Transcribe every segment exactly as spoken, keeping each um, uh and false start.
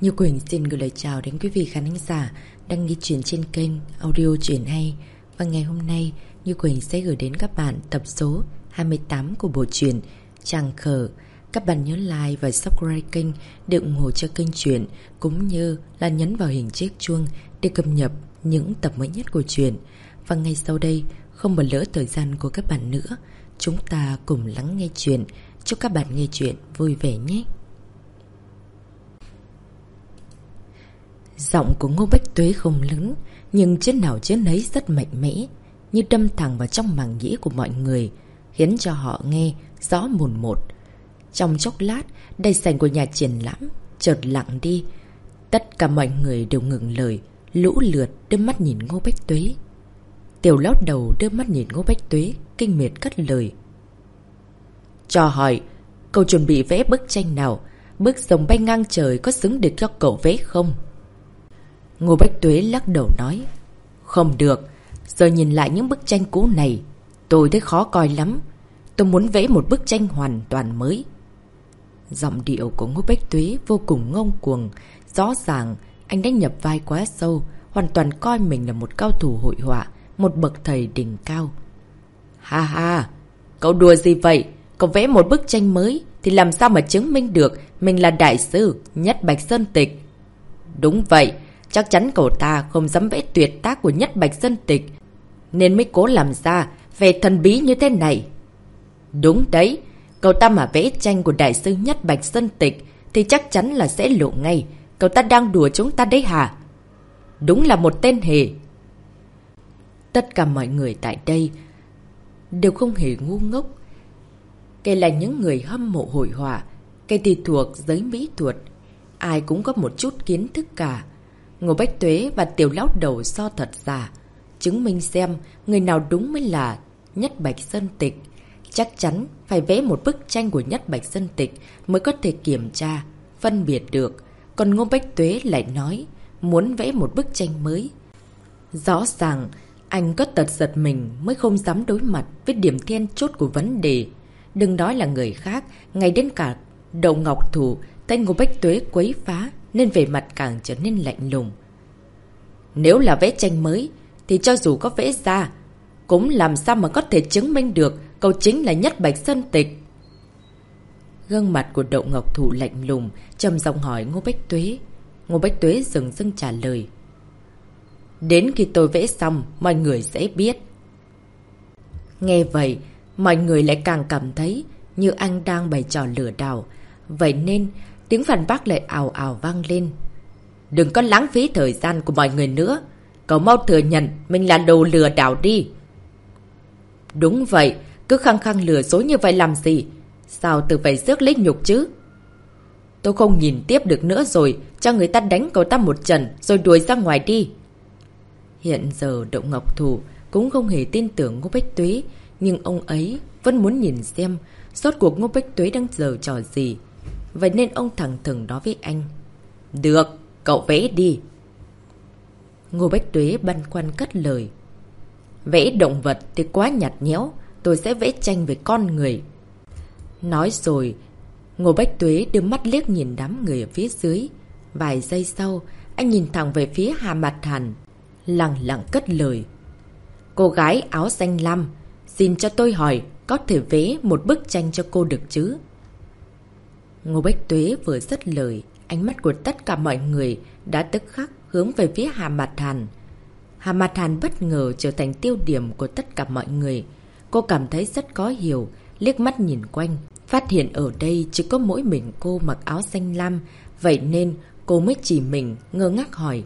Như Quỳnh xin gửi lời chào đến quý vị khán giả đang nghe chuyện trên kênh audio Chuyện Hay. Và ngày hôm nay, Như Quỳnh sẽ gửi đến các bạn tập số hai mươi tám của bộ truyện Tràng Khờ. Các bạn nhớ like và subscribe kênh để ủng hộ cho kênh truyện, cũng như là nhấn vào hình chiếc chuông để cập nhật những tập mới nhất của truyện. Và ngay sau đây, không bỏ lỡ thời gian của các bạn nữa, chúng ta cùng lắng nghe chuyện. Chúc các bạn nghe chuyện vui vẻ nhé. Giọng của Ngô Bách Tuế không lớn, nhưng trên nào trên ấy rất mạnh mẽ, như đâm thẳng vào trong màng nhĩ của mọi người, khiến cho họ nghe rõ mồn một. Trong chốc lát, đại sảnh của nhà triển lãm chợt lặng đi. Tất cả mọi người đều ngừng lời, lũ lượt đưa mắt nhìn Ngô Bách Tuế. Tiểu Lão Đầu đưa mắt nhìn Ngô Bách Tuế, kinh miệt cất lời. Cho hỏi, cậu chuẩn bị vẽ bức tranh nào? Bức rồng bay ngang trời có xứng được cho cậu vẽ không? Ngô Bách Tuế lắc đầu nói. Không được, giờ nhìn lại những bức tranh cũ này, tôi thấy khó coi lắm. Tôi muốn vẽ một bức tranh hoàn toàn mới. Giọng điệu của Ngô Bách Tuế vô cùng ngông cuồng. Rõ ràng anh đã nhập vai quá sâu, hoàn toàn coi mình là một cao thủ hội họa, một bậc thầy đỉnh cao. Ha ha, cậu đùa gì vậy? Cậu vẽ một bức tranh mới thì làm sao mà chứng minh được mình là đại sư Nhất Bạch Sơn Tịch? Đúng vậy, chắc chắn cậu ta không dám vẽ tuyệt tác của Nhất Bạch Sơn Tịch, nên mới cố làm ra vẻ thần bí như thế này. Đúng đấy, cậu ta mà vẽ tranh của đại sư Nhất Bạch Sơn Tịch thì chắc chắn là sẽ lộ ngay. Cậu ta đang đùa chúng ta đấy hả? Đúng là một tên hề. Tất cả mọi người tại đây đều không hề ngu ngốc. Kể là những người hâm mộ hội họa, kể thì thuộc giới mỹ thuật, ai cũng có một chút kiến thức cả. Ngô Bách Tuế và Tiểu Lão Đầu so thật giả, chứng minh xem người nào đúng mới là Nhất Bạch Sơn Tịch. Chắc chắn phải vẽ một bức tranh của Nhất Bạch Sơn Tịch mới có thể kiểm tra, phân biệt được. Còn Ngô Bách Tuế lại nói muốn vẽ một bức tranh mới. Rõ ràng anh có tật giật mình mới không dám đối mặt với điểm then chốt của vấn đề. Đừng nói là người khác, ngay đến cả Đậu Ngọc Thủ thấy Ngô Bách Tuế quấy phá nên về mặt càng trở nên lạnh lùng. Nếu là vẽ tranh mới thì cho dù có vẽ ra cũng làm sao mà có thể chứng minh được cậu chính là Nhất Bạch Sơn Tịch. Gương mặt của Đậu Ngọc Thủ lạnh lùng, trầm giọng hỏi Ngô Bách Tuế. Ngô Bách Tuế dừng dưng trả lời. Đến khi tôi vẽ xong, mọi người sẽ biết. Nghe vậy, mọi người lại càng cảm thấy như anh đang bày trò lừa đảo. Vậy nên, tiếng phản bác lại ào ào vang lên. Đừng có lãng phí thời gian của mọi người nữa. Cậu mau thừa nhận mình là đồ lừa đảo đi. Đúng vậy, cứ khăng khăng lừa dối như vậy làm gì? Sao tự phải rước lấy nhục chứ? Tôi không nhìn tiếp được nữa rồi, cho người ta đánh cậu ta một trận rồi đuổi ra ngoài đi. Hiện giờ Đậu Ngọc Thủ cũng không hề tin tưởng Ngô Bách Tuế, nhưng ông ấy vẫn muốn nhìn xem rốt cuộc Ngô Bách Tuế đang giở trò gì. Vậy nên ông thẳng thừng nói với anh. Được, cậu vẽ đi. Ngô Bách Tuế băn khoăn cất lời. Vẽ động vật thì quá nhạt nhẽo, tôi sẽ vẽ tranh về con người. Nói rồi, Ngô Bách Tuế đưa mắt liếc nhìn đám người ở phía dưới. Vài giây sau, anh nhìn thẳng về phía Hà Mạt Hàn, lặng lặng cất lời. Cô gái áo xanh lam, xin cho tôi hỏi, có thể vẽ một bức tranh cho cô được chứ? Ngô Bách Tuế vừa dứt lời, ánh mắt của tất cả mọi người đã tức khắc hướng về phía Hà Mạt Hàn. Hà Mạt Hàn bất ngờ trở thành tiêu điểm của tất cả mọi người. Cô cảm thấy rất khó hiểu, liếc mắt nhìn quanh, phát hiện ở đây chỉ có mỗi mình cô mặc áo xanh lam. Vậy nên cô mới chỉ mình ngơ ngác hỏi.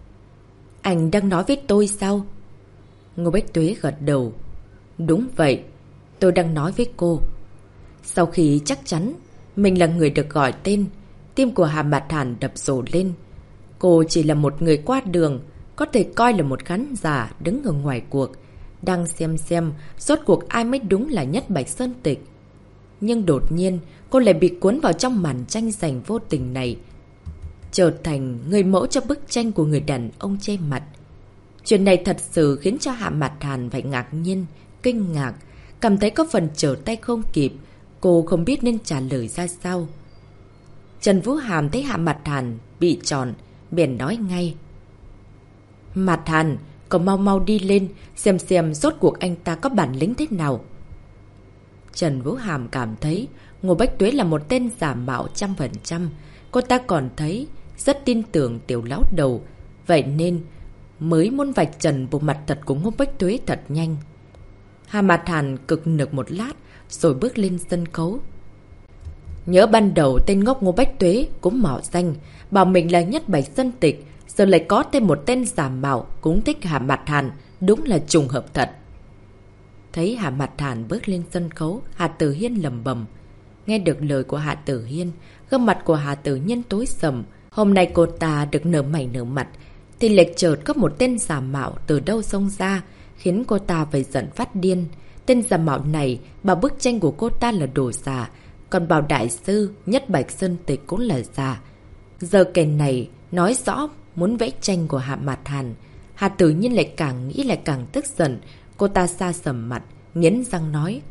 Anh đang nói với tôi sao? Ngô Bách Tuế gật đầu. Đúng vậy, tôi đang nói với cô. Sau khi chắc chắn mình là người được gọi tên, tim của Hà Mạt Hàn đập rồ lên. Cô chỉ là một người qua đường, có thể coi là một khán giả đứng ở ngoài cuộc, đang xem xem rốt cuộc ai mới đúng là Nhất Bạch Sơn Tịch. Nhưng đột nhiên cô lại bị cuốn vào trong màn tranh giành vô tình này, trở thành người mẫu cho bức tranh của người đàn ông che mặt. Chuyện này thật sự khiến cho Hạ Mạt Hàn phải ngạc nhiên, kinh ngạc, cảm thấy có phần trở tay không kịp. Cô không biết nên trả lời ra sao. Trần Vũ Hàm thấy Hạ Mặt Hàn bị tròn, bèn nói ngay. Mặt Hàn, cậu mau mau đi lên, xem xem rốt cuộc anh ta có bản lĩnh thế nào. Trần Vũ Hàm cảm thấy Ngô Bách Tuế là một tên giả mạo trăm phần trăm. Cô ta còn thấy rất tin tưởng tiểu lão đầu, vậy nên mới muốn vạch trần bộ mặt thật của Ngô Bách Tuế thật nhanh. Hạ Mặt Hàn cực nực một lát rồi bước lên sân khấu. Nhớ ban đầu tên ngốc Ngô Bách Tuế cũng mạo danh, bảo mình là Nhất Bạch Sơn Tịch, giờ lại có thêm một tên giả mạo cũng thích Hạ Mặt Hàn, đúng là trùng hợp thật. Thấy Hạ Mặt Hàn bước lên sân khấu, Hạ Tử Hiên lầm bầm. Nghe được lời của Hạ Tử Hiên, gương mặt của Hạ Tử Hiên tối sầm. Hôm nay cô ta được nở mày nở mặt, thì lệch chợt có một tên giả mạo từ đâu xông ra, khiến cô ta phải giận phát điên. Tên giả mạo này bảo bức tranh của cô ta là đồ giả, còn bảo đại sư Nhất Bạch Sơn Tịch cũng là giả. Giờ kẻ này nói rõ muốn vẽ tranh của Hạ Mặt Hàn. Hạ Tử Nhiên lại càng nghĩ lại càng tức giận. Cô ta xa sầm mặt, nghiến răng nói.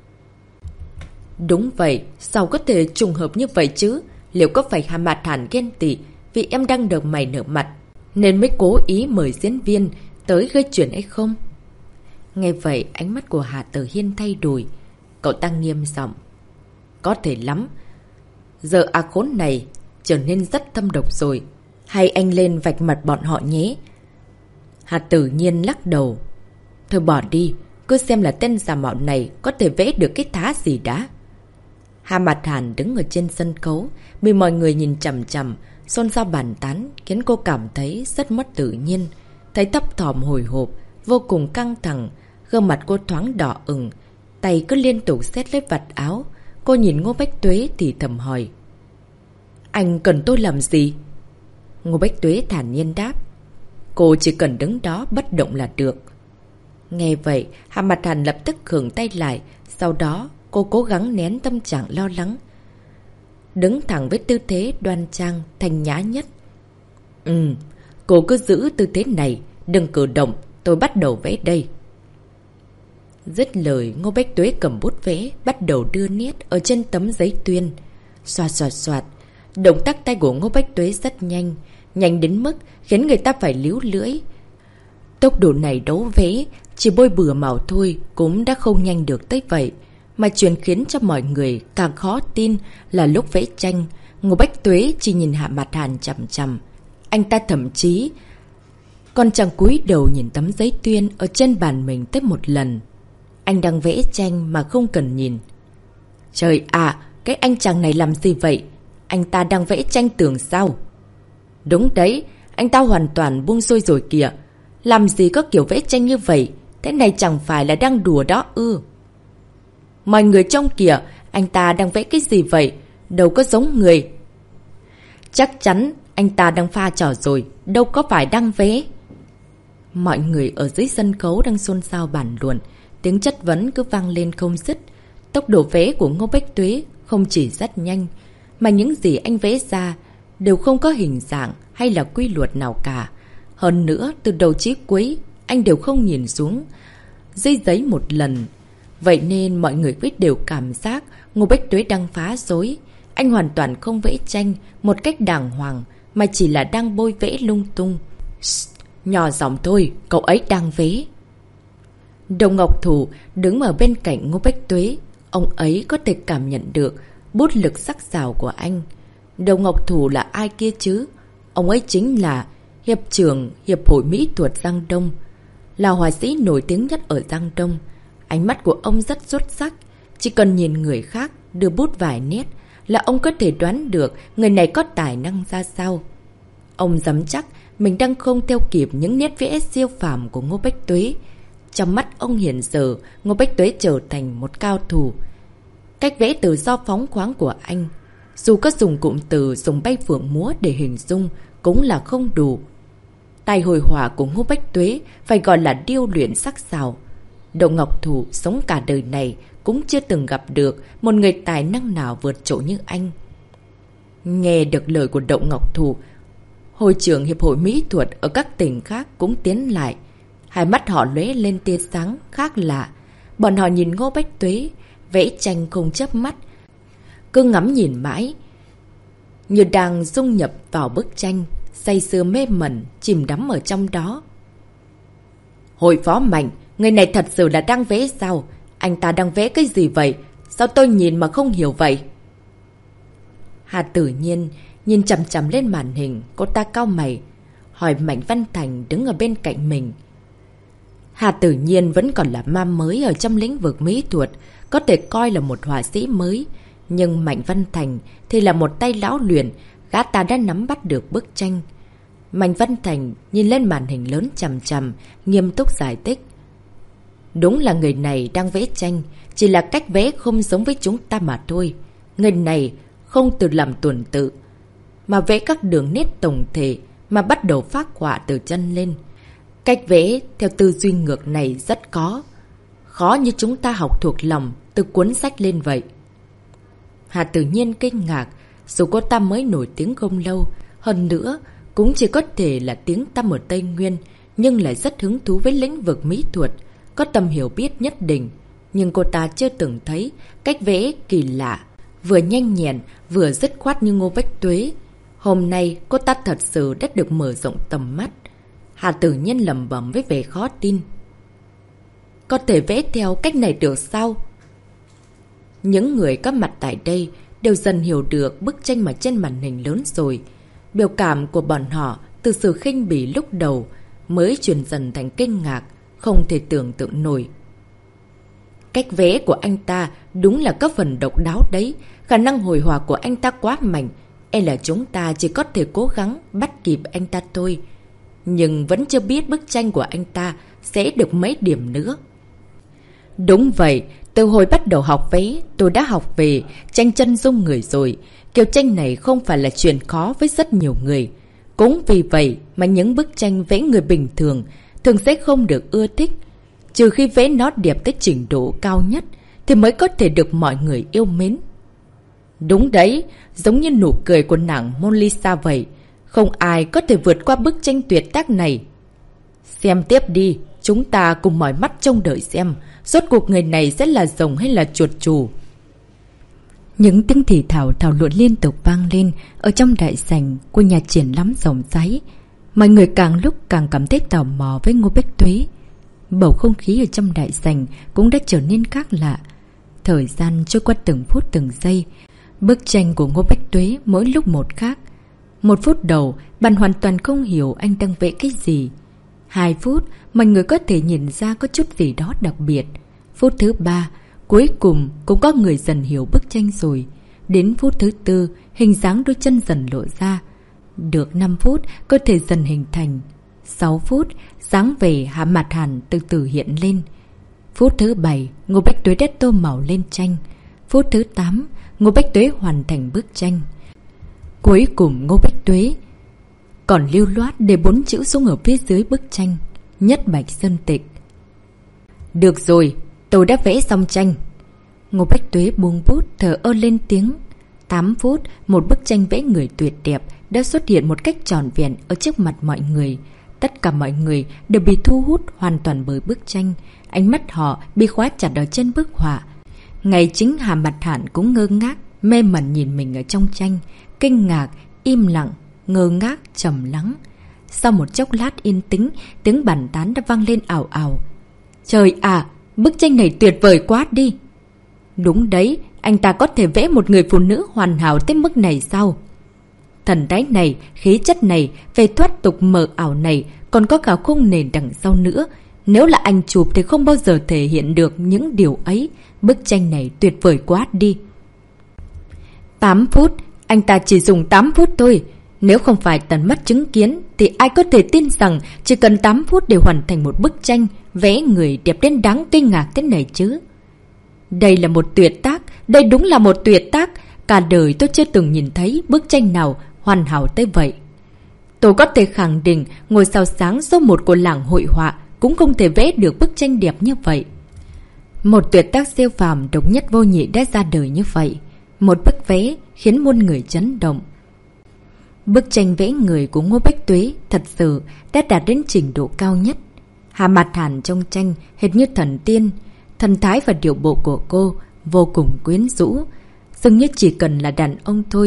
Đúng vậy, sao có thể trùng hợp như vậy chứ? Liệu có phải Hạ Mặt Hàn ghen tị vì em đang được mày nở mặt nên mới cố ý mời diễn viên tới gây chuyện hay không? Nghe vậy, ánh mắt của Hạ Tử Hiên thay đổi. Cậu ta nghiêm giọng. Có thể lắm. Giờ A Khốn này trở nên rất thâm độc rồi. Hay anh lên vạch mặt bọn họ nhé. Hạ Tử Nhiên lắc đầu. Thôi bỏ đi, cứ xem là tên giả mạo này có thể vẽ được cái thá gì đã. Hạ Mặt Hàn đứng ở trên sân khấu, bị mọi người nhìn chằm chằm, xôn xao bàn tán, khiến cô cảm thấy rất mất tự nhiên. Thấy thấp thỏm hồi hộp, vô cùng căng thẳng, gương mặt cô thoáng đỏ ửng, tay cứ liên tục xét lấy vạt áo. Cô nhìn Ngô Bách Tuế thì thầm hỏi. Anh cần tôi làm gì? Ngô Bách Tuế thản nhiên đáp. Cô chỉ cần đứng đó bất động là được. Nghe vậy, Hạ Mặt Hàn lập tức khựng tay lại, sau đó cô cố gắng nén tâm trạng lo lắng, đứng thẳng với tư thế đoan trang, thanh nhã nhất. Ừ, cô cứ giữ tư thế này, đừng cử động, tôi bắt đầu vẽ đây. Dứt lời, Ngô Bách Tuế cầm bút vẽ, bắt đầu đưa nét ở trên tấm giấy tuyên. Xoạt xoạt xoạt, động tác tay của Ngô Bách Tuế rất nhanh, nhanh đến mức khiến người ta phải líu lưỡi. Tốc độ này đấu vẽ, chỉ bôi bừa màu thôi cũng đã không nhanh được tới vậy. Mà chuyện khiến cho mọi người càng khó tin là lúc vẽ tranh, Ngô Bách Tuế chỉ nhìn Hạ Mặt Hàn chằm chằm. Anh ta thậm chí còn chẳng cúi đầu nhìn tấm giấy tuyên ở trên bàn mình tới một lần. Anh đang vẽ tranh mà không cần nhìn. Trời ạ, cái anh chàng này làm gì vậy? Anh ta đang vẽ tranh tường sao? Đúng đấy, anh ta hoàn toàn buông xuôi rồi kìa. Làm gì có kiểu vẽ tranh như vậy? Thế này chẳng phải là đang đùa đó ư? Mọi người trông kìa, anh ta đang vẽ cái gì vậy? Đâu có giống người. Chắc chắn anh ta đang pha trò rồi, đâu có phải đang vẽ. Mọi người ở dưới sân khấu đang xôn xao bàn luận, tiếng chất vấn cứ vang lên không dứt. Tốc độ vẽ của Ngô Bách Tuế không chỉ rất nhanh, mà những gì anh vẽ ra đều không có hình dạng hay là quy luật nào cả. Hơn nữa, từ đầu chí cuối, anh đều không nhìn xuống dưới giấy một lần. Vậy nên mọi người biết đều cảm giác Ngô Bách Tuế đang phá rối. Anh hoàn toàn không vẽ tranh một cách đàng hoàng, mà chỉ là đang bôi vẽ lung tung. Shh, nhỏ giọng thôi, cậu ấy đang vẽ. Đồng Ngọc Thủ đứng ở bên cạnh Ngô Bách Tuế. Ông ấy có thể cảm nhận được bút lực sắc sảo của anh. Đồng Ngọc Thủ là ai kia chứ? Ông ấy chính là Hiệp trưởng Hiệp hội Mỹ thuật Giang Đông, là họa sĩ nổi tiếng nhất ở Giang Đông. Ánh mắt của ông rất xuất sắc. Chỉ cần nhìn người khác đưa bút vài nét là ông có thể đoán được người này có tài năng ra sao. Ông dám chắc mình đang không theo kịp những nét vẽ siêu phàm của Ngô Bách Tuế. Trong mắt ông hiện giờ, Ngô Bách Tuế trở thành một cao thủ. Cách vẽ tự do phóng khoáng của anh, dù có dùng cụm từ dùng bay phượng múa để hình dung, cũng là không đủ. Tài hồi họa của Ngô Bách Tuế phải gọi là điêu luyện sắc sảo. Đậu Ngọc Thủ sống cả đời này cũng chưa từng gặp được một người tài năng nào vượt trội như anh. Nghe được lời của Đậu Ngọc Thủ, hội trưởng Hiệp hội Mỹ thuật ở các tỉnh khác cũng tiến lại. Hai mắt họ lóe lên tia sáng khác lạ. Bọn họ nhìn Ngô Bách Tuế vẽ tranh không chớp mắt, cứ ngắm nhìn mãi. như đang dung nhập vào bức tranh, say sưa mê mẩn, chìm đắm ở trong đó. Hội Phó Mạnh, người này thật sự là đang vẽ sao? Anh ta đang vẽ cái gì vậy? Sao tôi nhìn mà không hiểu vậy? Hà Tử Nhiên nhìn chằm chằm lên màn hình, cô ta cau mày, hỏi Mạnh Văn Thành đứng ở bên cạnh mình. Hà Tử Nhiên vẫn còn là ma mới ở trong lĩnh vực mỹ thuật, có thể coi là một họa sĩ mới. Nhưng Mạnh Văn Thành thì là một tay lão luyện, gã ta đã nắm bắt được bức tranh. Mạnh Văn Thành nhìn lên màn hình lớn chằm chằm, nghiêm túc giải thích. Đúng là người này đang vẽ tranh, chỉ là cách vẽ không giống với chúng ta mà thôi. Người này không từ làm tuần tự, mà vẽ các đường nét tổng thể, mà bắt đầu phác họa từ chân lên. Cách vẽ theo tư duy ngược này rất có, khó như chúng ta học thuộc lòng từ cuốn sách lên vậy. Hà Tử Nhiên kinh ngạc, dù cô ta mới nổi tiếng không lâu, hơn nữa cũng chỉ có thể là tiếng tăm ở Tây Nguyên, nhưng lại rất hứng thú với lĩnh vực mỹ thuật, có tầm hiểu biết nhất định. Nhưng cô ta chưa từng thấy cách vẽ kỳ lạ, vừa nhanh nhẹn, vừa dứt khoát như Ngô Bách Tuế. Hôm nay cô ta thật sự đã được mở rộng tầm mắt. Hà Tử Nhiên lẩm bẩm với vẻ khó tin. Có thể vẽ theo cách này được sao? Những người có mặt tại đây đều dần hiểu được bức tranh mà trên màn hình lớn rồi. Biểu cảm của bọn họ từ sự khinh bỉ lúc đầu mới chuyển dần thành kinh ngạc, không thể tưởng tượng nổi. Cách vẽ của anh ta đúng là có phần độc đáo đấy, khả năng hồi họa của anh ta quá mạnh, e là chúng ta chỉ có thể cố gắng bắt kịp anh ta thôi. Nhưng vẫn chưa biết bức tranh của anh ta sẽ được mấy điểm nữa. Đúng vậy, từ hồi bắt đầu học vẽ, tôi đã học về tranh chân dung người rồi. Kiểu tranh này không phải là chuyện khó với rất nhiều người. Cũng vì vậy mà những bức tranh vẽ người bình thường thường sẽ không được ưa thích. Trừ khi vẽ nó đẹp tới trình độ cao nhất thì mới có thể được mọi người yêu mến. Đúng đấy, giống như nụ cười của nàng Mona Lisa vậy. Không ai có thể vượt qua bức tranh tuyệt tác này. Xem tiếp đi, chúng ta cùng mỏi mắt trông đợi xem rốt cuộc người này sẽ là rồng hay là chuột chù. Những tiếng thì thảo thảo luận liên tục vang lên ở trong đại sảnh của nhà triển lãm rộng rãi. Mọi người càng lúc càng cảm thấy tò mò với Ngô Bách Tuế. Bầu không khí ở trong đại sảnh cũng đã trở nên khác lạ. Thời gian trôi qua từng phút từng giây. Bức tranh của Ngô Bách Tuế mỗi lúc một khác. Một phút đầu, bạn hoàn toàn không hiểu anh đang vẽ cái gì. Hai phút, mọi người có thể nhìn ra có chút gì đó đặc biệt. Phút thứ ba, cuối cùng cũng có người dần hiểu bức tranh rồi. Đến phút thứ tư, hình dáng đôi chân dần lộ ra. Được năm phút, cơ thể dần hình thành. Sáu phút, dáng vẻ hạ mặt hẳn từ từ hiện lên. Phút thứ bảy, Ngô Bách Tuế đã tô màu lên tranh. Phút thứ tám, Ngô Bách Tuế hoàn thành bức tranh. Cuối cùng Ngô Bách Tuế còn lưu loát để bốn chữ xuống ở phía dưới bức tranh: Nhất Bạch Sơn Tịch. Được rồi, tôi đã vẽ xong tranh. Ngô Bách Tuế buông bút thở ơ lên tiếng. Tám phút, một bức tranh vẽ người tuyệt đẹp đã xuất hiện một cách tròn vẹn ở trước mặt mọi người. Tất cả mọi người đều bị thu hút hoàn toàn bởi bức tranh. Ánh mắt họ bị khóa chặt ở trên bức họa. Ngay chính Hà Mặt Hạn cũng ngơ ngác, mê mẩn nhìn mình ở trong tranh, kinh ngạc, im lặng, ngơ ngác, trầm lắng. Sau một chốc lát yên tĩnh, tiếng bàn tán đã vang lên ảo ảo. Trời à, bức tranh này tuyệt vời quá đi. Đúng đấy, anh ta có thể vẽ một người phụ nữ hoàn hảo tới mức này sao? Thần thái này, khí chất này, về thoát tục mờ ảo này, còn có cả khung nền đằng sau nữa. Nếu là anh chụp thì không bao giờ thể hiện được những điều ấy. Bức tranh này tuyệt vời quá đi. tám phút, anh ta chỉ dùng tám phút thôi. Nếu không phải tận mắt chứng kiến thì ai có thể tin rằng chỉ cần tám phút để hoàn thành một bức tranh vẽ người đẹp đến đáng kinh ngạc thế này chứ. Đây là một tuyệt tác, đây đúng là một tuyệt tác. Cả đời tôi chưa từng nhìn thấy bức tranh nào hoàn hảo tới vậy. Tôi có thể khẳng định ngôi sao sáng số một của làng hội họa cũng không thể vẽ được bức tranh đẹp như vậy. Một tuyệt tác siêu phàm độc nhất vô nhị đã ra đời như vậy. Một bức vẽ khiến muôn người chấn động. Bức tranh vẽ người của Ngô Bách Tuế thật sự đã đạt đến trình độ cao nhất. Hà Mặt Hàn trong tranh hệt như thần tiên. Thần thái và điệu bộ của cô vô cùng quyến rũ. Dường như chỉ cần là đàn ông thôi,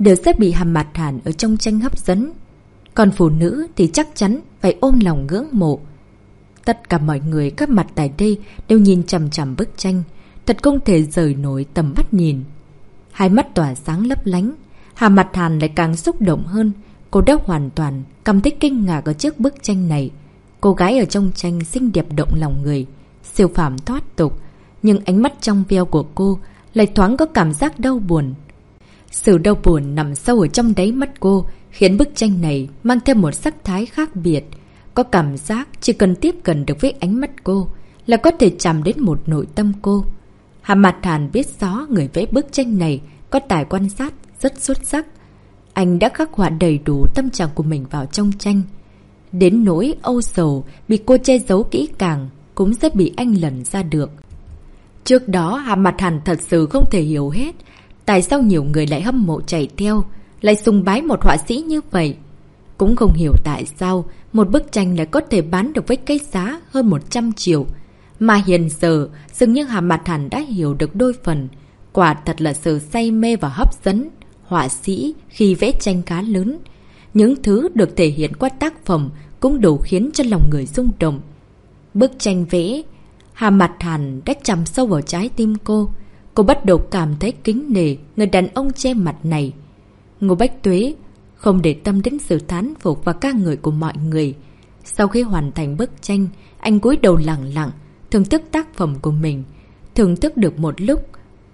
đều sẽ bị Hà Mạt Hàn ở trong tranh hấp dẫn. Còn phụ nữ thì chắc chắn phải ôm lòng ngưỡng mộ. Tất cả mọi người các mặt tại đây đều nhìn chằm chằm bức tranh, thật không thể rời nổi tầm mắt nhìn. Hai mắt tỏa sáng lấp lánh, Hà Mạt Hàn lại càng xúc động hơn. Cô đã hoàn toàn cảm thấy kinh ngạc ở trước bức tranh này. Cô gái ở trong tranh xinh đẹp động lòng người, siêu phàm thoát tục, nhưng ánh mắt trong veo của cô lại thoáng có cảm giác đau buồn. Sự đau buồn nằm sâu ở trong đáy mắt cô, khiến bức tranh này mang thêm một sắc thái khác biệt. Có cảm giác chỉ cần tiếp cận được với ánh mắt cô là có thể chạm đến một nội tâm cô. Hà Mạt Hàn biết rõ người vẽ bức tranh này có tài quan sát rất xuất sắc. Anh đã khắc họa đầy đủ tâm trạng của mình vào trong tranh. Đến nỗi âu sầu bị cô che giấu kỹ càng cũng sẽ bị anh lần ra được. Trước đó Hà Mạt Hàn thật sự không thể hiểu hết tại sao nhiều người lại hâm mộ chạy theo, lại sùng bái một họa sĩ như vậy. Cũng không hiểu tại sao một bức tranh lại có thể bán được với cái giá hơn một trăm triệu. Mà hiện giờ dường như Hà Mạt Hàn đã hiểu được đôi phần. Quả thật là sự say mê và hấp dẫn họa sĩ khi vẽ tranh khá lớn. Những thứ được thể hiện qua tác phẩm cũng đủ khiến cho lòng người rung động. Bức tranh vẽ Hà Mạt Hàn đã chạm sâu vào trái tim cô. Cô bắt đầu cảm thấy kính nể người đàn ông che mặt này. Ngô Bách Tuế không để tâm đến sự thán phục và ca ngợi của mọi người. Sau khi hoàn thành bức tranh, anh cúi đầu lặng lặng thưởng thức tác phẩm của mình. Thưởng thức được một lúc,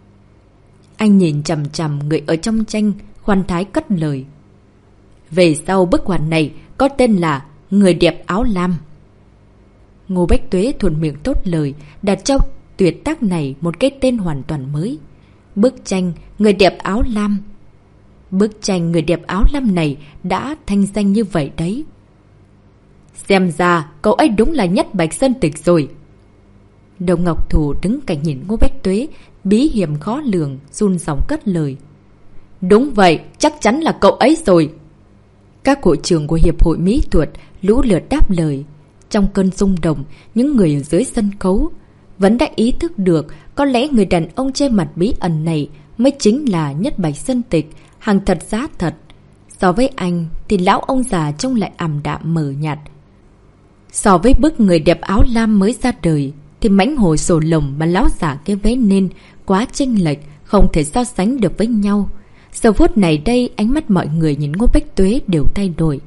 anh nhìn chằm chằm người ở trong tranh, khoan thái cất lời. Về sau bức họa này có tên là Người đẹp áo lam. Ngô Bách Tuế thuận miệng tốt lời, đặt cho tuyệt tác này một cái tên hoàn toàn mới. Bức tranh Người đẹp áo lam. Bức tranh Người đẹp áo lam này đã thanh danh như vậy đấy. Xem ra cậu ấy đúng là nhất Bạch Sơn Tịch rồi. Đồng Ngọc Thù đứng cạnh nhìn Ngô Bách Tuế, bí hiểm khó lường, run giọng cất lời. Đúng vậy, chắc chắn là cậu ấy rồi. Các hội trưởng của Hiệp hội Mỹ thuật lũ lượt đáp lời. Trong cơn rung động, những người ở dưới sân khấu vẫn đã ý thức được có lẽ người đàn ông che mặt bí ẩn này mới chính là nhất Bạch Sơn Tịch, hàng thật giá thật. So với anh thì lão ông già trông lại ảm đạm mờ nhạt. So với bức Người đẹp áo lam mới ra đời thì mãnh hồ sổ lồng mà lão giả kia vẽ nên quá chênh lệch, không thể so sánh được với nhau. Giờ phút này đây, ánh mắt mọi người nhìn Ngô Bách Tuế đều thay đổi.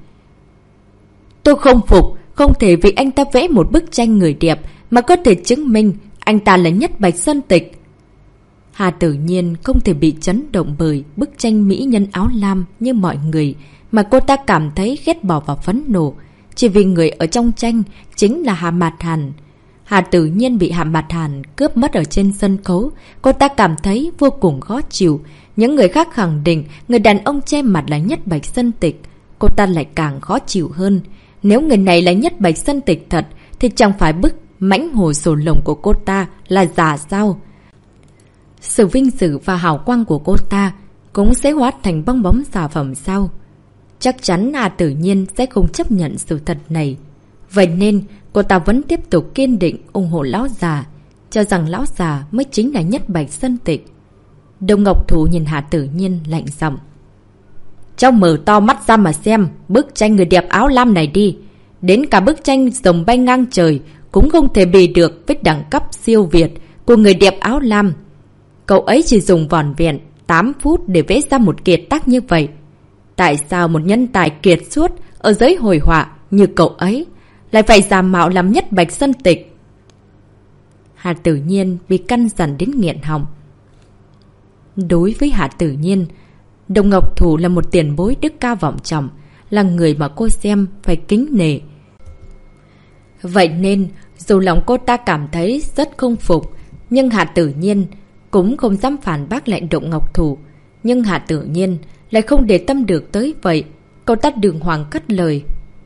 Tôi không phục, không thể vì anh ta vẽ một bức tranh người đẹp mà có thể chứng minh anh ta là nhất Bạch Sơn Tịch. Hà Tử Nhiên không thể bị chấn động bởi bức tranh mỹ nhân áo lam như mọi người, mà cô ta cảm thấy ghét bỏ và phẫn nộ, chỉ vì người ở trong tranh chính là Hà Mạt Hàn. Hà Tử Nhiên bị Hà Mạt Hàn cướp mất ở trên sân khấu, cô ta cảm thấy vô cùng khó chịu. Những người khác khẳng định người đàn ông che mặt là nhất Bạch Sơn Tịch, cô ta lại càng khó chịu hơn. Nếu người này là nhất Bạch Sơn Tịch thật thì chẳng phải bức mãnh hồ sổ lồng của cô ta là giả sao? Sự vinh dự và hào quang của cô ta cũng sẽ hóa thành bong bóng xà phẩm sao? Chắc chắn Hà Tử Nhiên sẽ không chấp nhận sự thật này. Vậy nên cô ta vẫn tiếp tục kiên định ủng hộ lão già, cho rằng lão già mới chính là nhất Bạch Sơn Tịch. Đồng Ngọc Thủ nhìn Hà Tử Nhiên lạnh giọng. Cháu mở to mắt ra mà xem bức tranh Người đẹp áo lam này đi. Đến cả bức tranh Rồng bay ngang trời cũng không thể bì được với đẳng cấp siêu việt của Người đẹp áo lam. Cậu ấy chỉ dùng vỏn vẹn tám phút để vẽ ra một kiệt tác như vậy. Tại sao một nhân tài kiệt xuất ở giới hồi họa như cậu ấy lại phải giả mạo làm nhất Bạch Sơn Tịch? Hà Tử Nhiên bị căn dằn đến nghiện họng. Đối với Hà Tử Nhiên, Đồng Ngọc Thủ là một tiền bối đức cao vọng trọng, là người mà cô xem phải kính nể. Vậy nên, dù lòng cô ta cảm thấy rất không phục, nhưng Hà Tử Nhiên cũng không dám phản bác lại Đồng Ngọc Thủ. Nhưng Hà Tử Nhiên lại không để tâm được tới vậy. Cậu ta đường hoàng cất lời.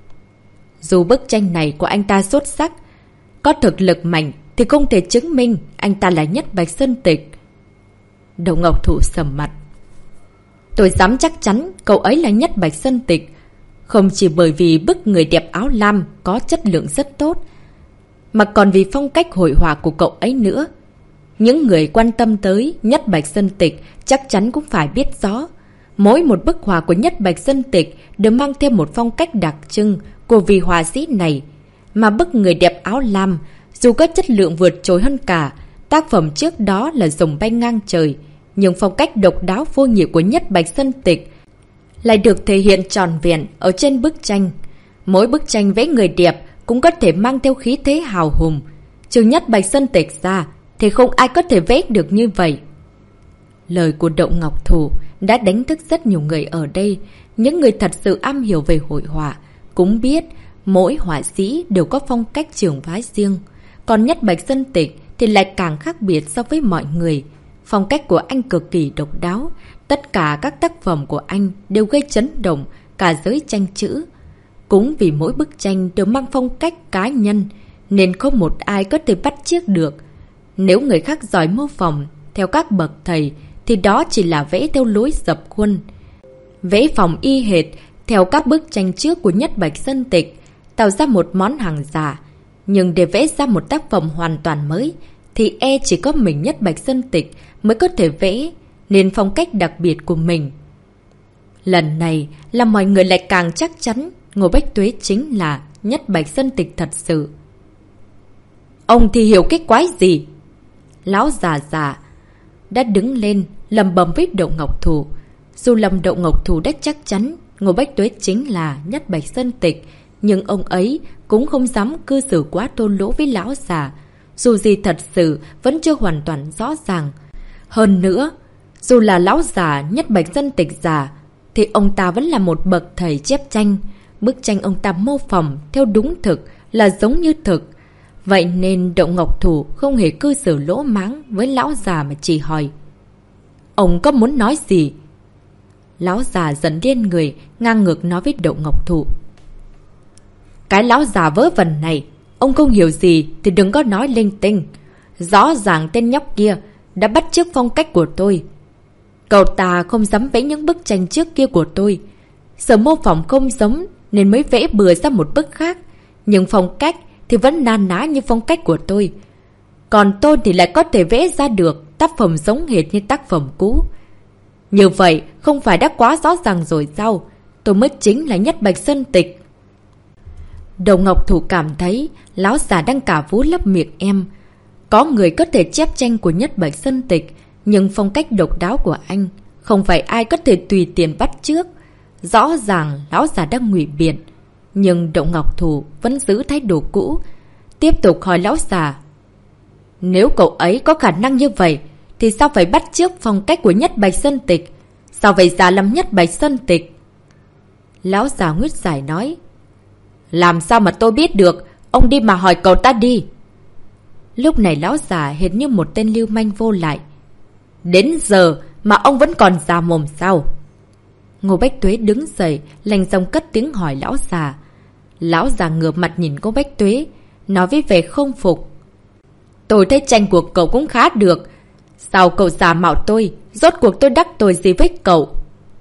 Dù bức tranh này của anh ta xuất sắc, có thực lực mạnh thì không thể chứng minh anh ta là nhất Bạch Sơn Tịch. Đồng Ngọc Thủ sầm mặt. Tôi dám chắc chắn cậu ấy là nhất Bạch Sơn Tịch, không chỉ bởi vì bức Người đẹp áo lam có chất lượng rất tốt, mà còn vì phong cách hội họa của cậu ấy nữa. Những người quan tâm tới nhất Bạch Sơn Tịch chắc chắn cũng phải biết rõ, Mỗi một bức họa của Nhất Bạch Sơn Tịch đều mang theo một phong cách đặc trưng của vị họa sĩ này. Mà bức người đẹp áo lam, dù có chất lượng vượt trội hơn cả tác phẩm trước đó là Rồng Bay Ngang Trời, nhưng phong cách độc đáo vô nhị của Nhất Bạch Sơn Tịch lại được thể hiện trọn vẹn ở trên bức tranh. Mỗi bức tranh vẽ người đẹp cũng có thể mang theo khí thế hào hùng. Trừ Nhất Bạch Sơn Tịch ra thì không ai có thể vẽ được như vậy. Lời của Đậu Ngọc Thụ đã đánh thức rất nhiều người ở đây. Những người thật sự am hiểu về hội họa cũng biết mỗi họa sĩ đều có phong cách trường phái riêng. Còn Nhất Bạch Sơn Tịch thì lại càng khác biệt so với mọi người. Phong cách của anh cực kỳ độc đáo. Tất cả các tác phẩm của anh đều gây chấn động cả giới tranh chữ. Cũng vì mỗi bức tranh đều mang phong cách cá nhân nên không một ai có thể bắt chước được. Nếu người khác giỏi mô phỏng theo các bậc thầy thì đó chỉ là vẽ theo lối dập khuôn. Vẽ phòng y hệt theo các bức tranh trước của Nhất Bạch Sơn Tịch, tạo ra một món hàng giả. Nhưng để vẽ ra một tác phẩm hoàn toàn mới thì e chỉ có mình Nhất Bạch Sơn Tịch mới có thể vẽ nên phong cách đặc biệt của mình. Lần này là mọi người lại càng chắc chắn Ngô Bách Tuế chính là Nhất Bạch Sơn Tịch thật sự. Ông thì hiểu cái quái gì? Lão già già đã đứng lên lầm bầm với Đậu Ngọc Thụ. Dù lầm Đậu Ngọc Thụ đã chắc chắn Ngô Bách Tuế chính là Nhất Bạch Sơn Tịch, nhưng ông ấy cũng không dám cư xử quá thô lỗ với lão già. Dù gì thật sự vẫn chưa hoàn toàn rõ ràng. Hơn nữa, dù là lão già Nhất Bạch Sơn Tịch già thì ông ta vẫn là một bậc thầy chép tranh. Bức tranh ông ta mô phỏng theo đúng thực là giống như thực. Vậy nên Đậu Ngọc Thụ không hề cư xử lỗ mãng với lão già mà chỉ hỏi: Ông có muốn nói gì? Lão già dần điên người, ngang ngược nói với Đậu Ngọc Thụ: Cái lão già vớ vẩn này, ông không hiểu gì thì đừng có nói linh tinh. Rõ ràng tên nhóc kia đã bắt chước phong cách của tôi. Cậu ta không dám vẽ những bức tranh trước kia của tôi. Sở mô phỏng không giống nên mới vẽ bừa ra một bức khác. Nhưng phong cách thì vẫn na ná như phong cách của tôi. Còn tôi thì lại có thể vẽ ra được tác phẩm giống hệt như tác phẩm cũ. Như vậy không phải đã quá rõ ràng rồi sao? Tôi mới chính là Nhất Bạch Sơn Tịch. Đậu Ngọc Thụ cảm thấy lão già đang cả vú lấp miệng em. Có người có thể chép tranh của Nhất Bạch Sơn Tịch, nhưng phong cách độc đáo của anh không phải ai có thể tùy tiện bắt chước. Rõ ràng lão già đang ngụy biện. Nhưng Đậu Ngọc Thụ vẫn giữ thái độ cũ, tiếp tục hỏi lão già: Nếu cậu ấy có khả năng như vậy thì sao phải bắt chước phong cách của Nhất Bạch Sơn Tịch? Sao phải giả làm Nhất Bạch Sơn Tịch? Lão già nguyết giải nói: Làm sao mà tôi biết được? Ông đi mà hỏi cậu ta đi. Lúc này lão già hệt như một tên lưu manh vô lại. Đến giờ mà ông vẫn còn già mồm sao? Ngô Bách Tuế đứng dậy, lành giọng cất tiếng hỏi lão già. Lão già ngửa mặt nhìn Ngô Bách Tuế, nói với vẻ không phục: Tôi thấy tranh của cậu cũng khá được. Sao cậu giả mạo tôi? Rốt cuộc tôi đắc tội gì với cậu?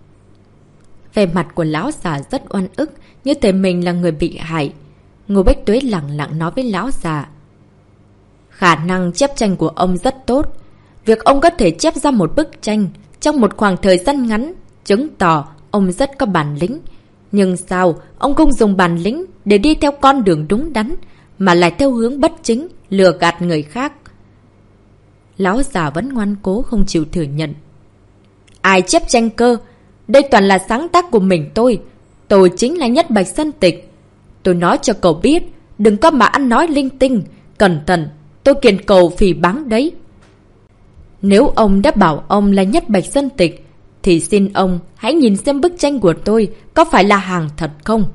Vẻ mặt của lão già rất oan ức, như thể mình là người bị hại. Ngô Bách Tuế lặng lặng nói với lão già: Khả năng chép tranh của ông rất tốt. Việc ông có thể chép ra một bức tranh trong một khoảng thời gian ngắn chứng tỏ ông rất có bản lĩnh. Nhưng sao ông không dùng bản lĩnh để đi theo con đường đúng đắn, mà lại theo hướng bất chính, lừa gạt người khác? Lão già vẫn ngoan cố không chịu thừa nhận. Ai chép tranh cơ? Đây toàn là sáng tác của mình tôi. Tôi chính là Nhất Bạch Sơn Tịch. Tôi nói cho cậu biết, đừng có mà ăn nói linh tinh. Cẩn thận, tôi kiện cậu phỉ báng đấy. Nếu ông đã bảo ông là Nhất Bạch Sơn Tịch thì xin ông hãy nhìn xem bức tranh của tôi có phải là hàng thật không?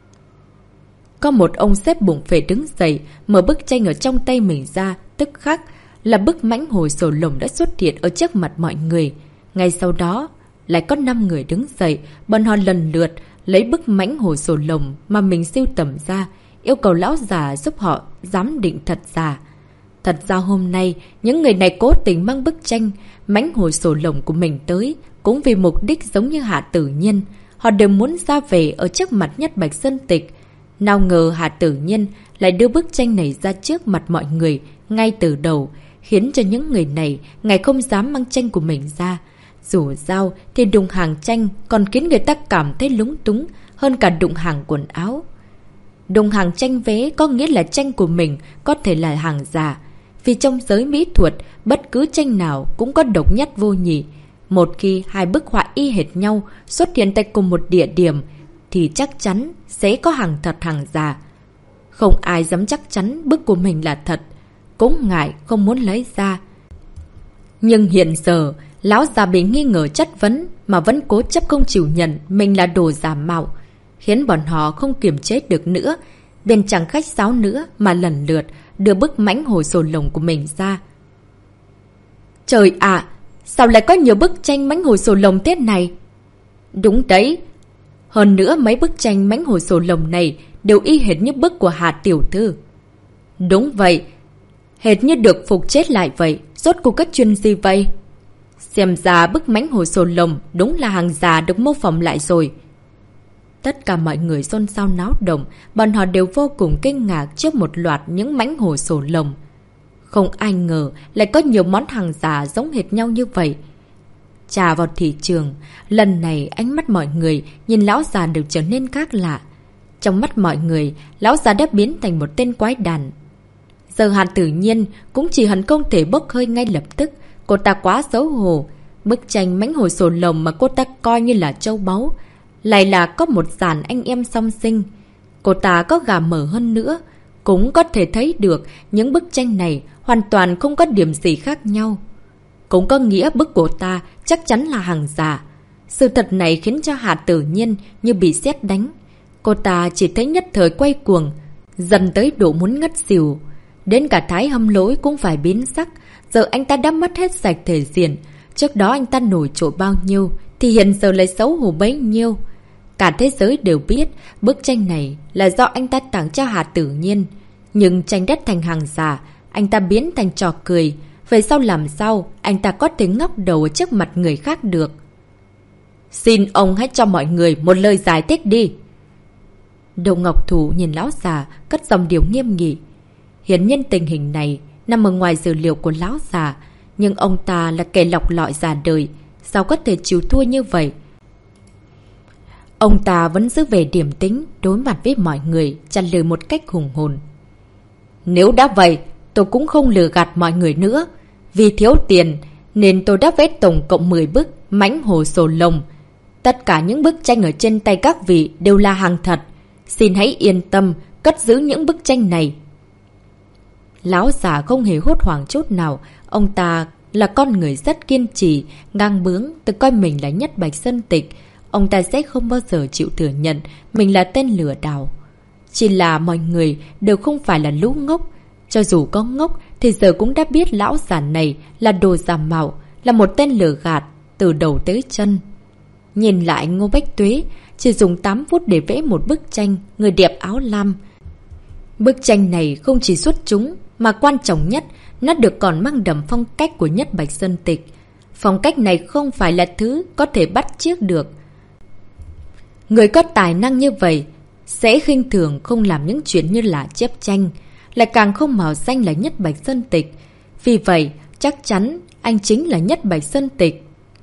Có một ông sếp bụng phệ đứng dậy, mở bức tranh ở trong tay mình ra, tức khắc là bức mãnh hổ sổ lồng đã xuất hiện ở trước mặt mọi người. Ngay sau đó lại có năm người đứng dậy, bọn họ lần lượt lấy bức mãnh hổ sổ lồng mà mình sưu tầm ra, yêu cầu lão già giúp họ giám định thật giả. Thật ra hôm nay, những người này cố tình mang bức tranh mãnh hổ sổ lồng của mình tới, cũng vì mục đích giống như Hạ Tử Nhiên. Họ đều muốn ra về ở trước mặt Nhất Bạch Sơn Tịch. Nào ngờ Hạ Tử Nhiên lại đưa bức tranh này ra trước mặt mọi người ngay từ đầu, khiến cho những người này ngày không dám mang tranh của mình ra. Dù sao thì đụng hàng tranh còn khiến người ta cảm thấy lúng túng hơn cả đụng hàng quần áo. Đụng hàng tranh vé có nghĩa là tranh của mình có thể là hàng giả. Vì trong giới mỹ thuật, bất cứ tranh nào cũng có độc nhất vô nhị. Một khi hai bức họa y hệt nhau xuất hiện tại cùng một địa điểm thì chắc chắn sẽ có hàng thật hàng giả. Không ai dám chắc chắn bức của mình là thật, cũng ngại không muốn lấy ra. Nhưng hiện giờ, lão già bị nghi ngờ chất vấn mà vẫn cố chấp không chịu nhận mình là đồ giả mạo, khiến bọn họ không kiềm chế được nữa, bên chẳng khách sáo nữa mà lần lượt đưa bức mãnh hổ sổ lồng của mình ra. Trời ạ, sao lại có nhiều bức tranh mãnh hổ sổ lồng thế này? Đúng đấy, hơn nữa mấy bức tranh mãnh hổ sổ lồng này đều y hệt như bức của Hà tiểu thư. Đúng vậy, hệt như được phục chết lại vậy, rốt cuộc các chuyên gì vậy? Xem ra bức mãnh hổ sổ lồng đúng là hàng giả được mô phỏng lại rồi. Tất cả mọi người xôn xao náo động, bọn họ đều vô cùng kinh ngạc trước một loạt những mãnh hổ sổ lồng. Không ai ngờ lại có nhiều món hàng giả giống hệt nhau như vậy. Trà vào thị trường, lần này ánh mắt mọi người nhìn lão già đều trở nên khác lạ. Trong mắt mọi người, lão già đã biến thành một tên quái đàn. Giờ Hàn Tử Nhiên cũng chỉ hận không thể bốc hơi ngay lập tức. Cô ta quá xấu hổ. Bức tranh mãnh hổ sổ lồng mà cô ta coi như là châu báu, lại là có một dàn anh em song sinh. Cô ta có gà mở hơn nữa, cũng có thể thấy được những bức tranh này hoàn toàn không có điểm gì khác nhau. Cũng có nghĩa bức của ta chắc chắn là hàng giả. Sự thật này khiến cho Hà Tử Nhiên như bị sét đánh. Cô ta chỉ thấy nhất thời quay cuồng, dần tới độ muốn ngất xỉu. Đến cả Thái Hâm Lỗi cũng phải biến sắc. Giờ anh ta đã mất hết sạch thể diện. Trước đó anh ta nổi trội bao nhiêu thì hiện giờ lại xấu hổ bấy nhiêu. Cả thế giới đều biết bức tranh này là do anh ta tặng cho Hà Tử Nhiên. Nhưng tranh đất thành hàng giả, anh ta biến thành trò cười. Vậy sao làm sao anh ta có thể ngóc đầu trước mặt người khác được? Xin ông hãy cho mọi người một lời giải thích đi. Đầu Ngọc Thủ nhìn lão già cất dòng điều nghiêm nghị. Hiển nhiên tình hình này nằm ở ngoài dữ liệu của lão già, nhưng ông ta là kẻ lọc lọi già đời, sao có thể chịu thua như vậy? Ông ta vẫn giữ về điềm tĩnh, đối mặt với mọi người, trả lời một cách hùng hồn. Nếu đã vậy, tôi cũng không lừa gạt mọi người nữa. Vì thiếu tiền, nên tôi đã vẽ tổng cộng mười bức mãnh hổ sổ lồng. Tất cả những bức tranh ở trên tay các vị đều là hàng thật. Xin hãy yên tâm, cất giữ những bức tranh này. Lão già không hề hốt hoảng chút nào. Ông ta là con người rất kiên trì, ngang bướng, tự coi mình là nhất Bạch Sơn Tịch. Ông ta sẽ không bao giờ chịu thừa nhận mình là tên lừa đảo. Chỉ là mọi người đều không phải là lũ ngốc. Cho dù có ngốc thì giờ cũng đã biết lão già này là đồ giả mạo, là một tên lừa gạt từ đầu tới chân. Nhìn lại Ngô Bách Tuế, chỉ dùng tám phút để vẽ một bức tranh người đẹp áo lam. Bức tranh này không chỉ xuất chúng, mà quan trọng nhất, nó được còn mang đậm phong cách của nhất Bạch Sơn Tịch. Phong cách này không phải là thứ có thể bắt chước được. Người có tài năng như vậy sẽ khinh thường không làm những chuyện như là chép tranh, lại càng không mạo danh là nhất Bạch Sơn Tịch. Vì vậy, chắc chắn anh chính là nhất Bạch Sơn Tịch.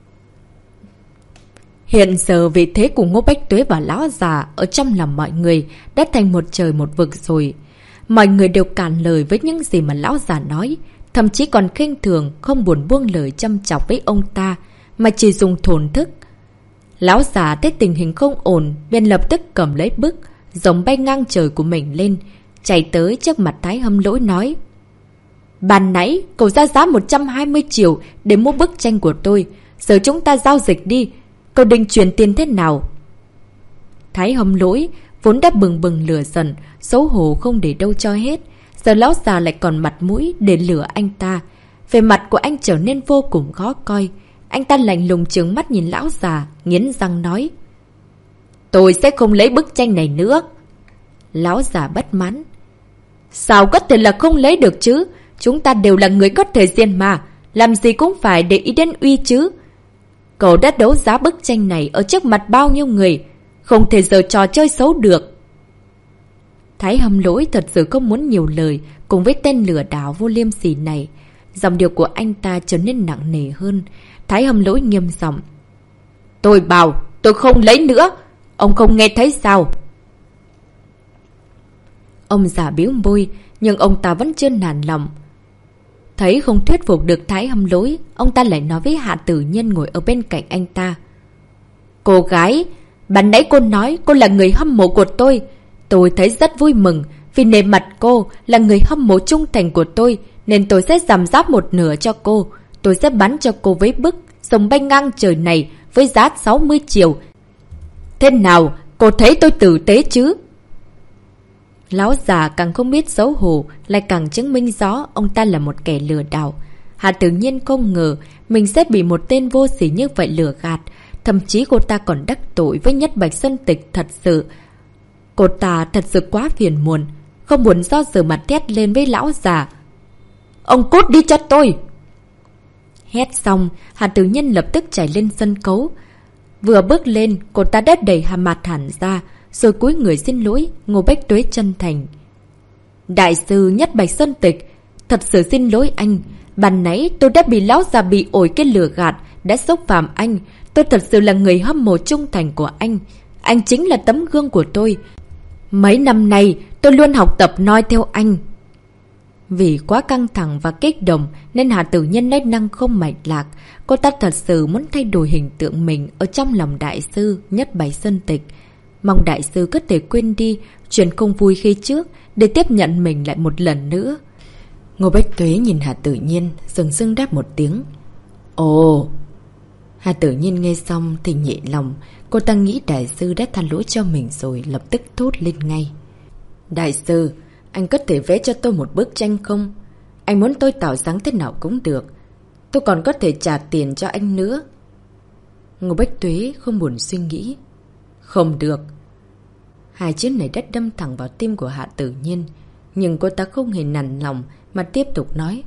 Hiện giờ vị thế của Ngô Bách Tuế và lão già ở trong lòng mọi người đã thành một trời một vực rồi. Mọi người đều cản lời với những gì mà lão già nói, thậm chí còn khinh thường, không buồn buông lời châm chọc với ông ta, mà chỉ dùng thổn thức. Lão già thấy tình hình không ổn,便lập tức cầm lấy bức, giống bay ngang trời của mình lên, chạy tới trước mặt Thái Hâm Lỗi nói. Ban nãy, cậu ra giá một trăm hai mươi triệu để mua bức tranh của tôi, giờ chúng ta giao dịch đi, cậu định chuyển tiền thế nào? Thái Hâm Lỗi vốn đã bừng bừng lửa giận, xấu hổ không để đâu cho hết. Giờ lão già lại còn mặt mũi để lửa anh ta. Về mặt của anh trở nên vô cùng khó coi. Anh ta lạnh lùng trừng mắt nhìn lão già, nghiến răng nói. Tôi sẽ không lấy bức tranh này nữa. Lão già bất mãn. Sao có thể là không lấy được chứ? Chúng ta đều là người có thể diện mà. Làm gì cũng phải để ý đến uy chứ. Cậu đã đấu giá bức tranh này ở trước mặt bao nhiêu người. Không thể giờ trò chơi xấu được. Thái Hâm Lỗi thật sự không muốn nhiều lời cùng với tên lừa đảo vô liêm sỉ này. Dòng điệu của anh ta trở nên nặng nề hơn. Thái Hâm Lỗi nghiêm giọng. Tôi bảo tôi không lấy nữa. Ông không nghe thấy sao? Ông già bĩu môi, nhưng ông ta vẫn chưa nản lòng. Thấy không thuyết phục được Thái Hâm Lỗi, ông ta lại nói với Hạ Tử Nhiên ngồi ở bên cạnh anh ta. Cô gái, ban nãy cô nói cô là người hâm mộ của tôi. Tôi thấy rất vui mừng, vì nề mặt cô là người hâm mộ trung thành của tôi, nên tôi sẽ giảm giá một nửa cho cô. Tôi sẽ bán cho cô với bức sông bay ngang trời này với giá sáu mươi triệu. Thế nào, cô thấy tôi tử tế chứ? Lão già càng không biết xấu hổ, lại càng chứng minh rõ ông ta là một kẻ lừa đảo. Hạ Tử Nhiên không ngờ mình sẽ bị một tên vô sỉ như vậy lừa gạt. Thậm chí cô ta còn đắc tội với Nhất Bạch Sơn Tịch thật sự. Cô ta thật sự quá phiền muộn, không muốn do dự mặt thét lên với lão già. Ông cút đi cho tôi! Hét xong, Hạ Tử Nhiên lập tức chạy lên sân khấu. Vừa bước lên, cô ta đã đẩy Hà Mạt Hàn ra, rồi cúi người xin lỗi. Ngô Bách Tuế chân thành. Đại sư Nhất Bạch Sơn Tịch, thật sự xin lỗi anh. Ban nãy tôi đã bị lão già bị ổi cái lừa gạt, đã xúc phạm anh. Tôi thật sự là người hâm mộ trung thành của anh. Anh chính là tấm gương của tôi. Mấy năm nay tôi luôn học tập noi theo anh. Vì quá căng thẳng và kích động nên Hạ Tử Nhiên nói năng không mạch lạc. Cô ta thật sự muốn thay đổi hình tượng mình ở trong lòng đại sư Nhất Bạch Sơn Tịch. Mong đại sư có thể quên đi chuyện không vui khi trước để tiếp nhận mình lại một lần nữa. Ngô Bách Tuế nhìn Hạ Tử Nhiên, dừng dưng đáp một tiếng. Ồ! Hạ Tử Nhiên nghe xong thì nhẹ lòng. Cô ta nghĩ đại sư đã tha lỗi cho mình rồi, lập tức thốt lên ngay. Đại sư, anh có thể vẽ cho tôi một bức tranh không? Anh muốn tôi tạo dáng thế nào cũng được. Tôi còn có thể trả tiền cho anh nữa. Ngô Bách Tuế không buồn suy nghĩ. Không được. Hai chữ này đã đâm thẳng vào tim của Hạ Tử Nhiên. Nhưng cô ta không hề nản lòng mà tiếp tục nói.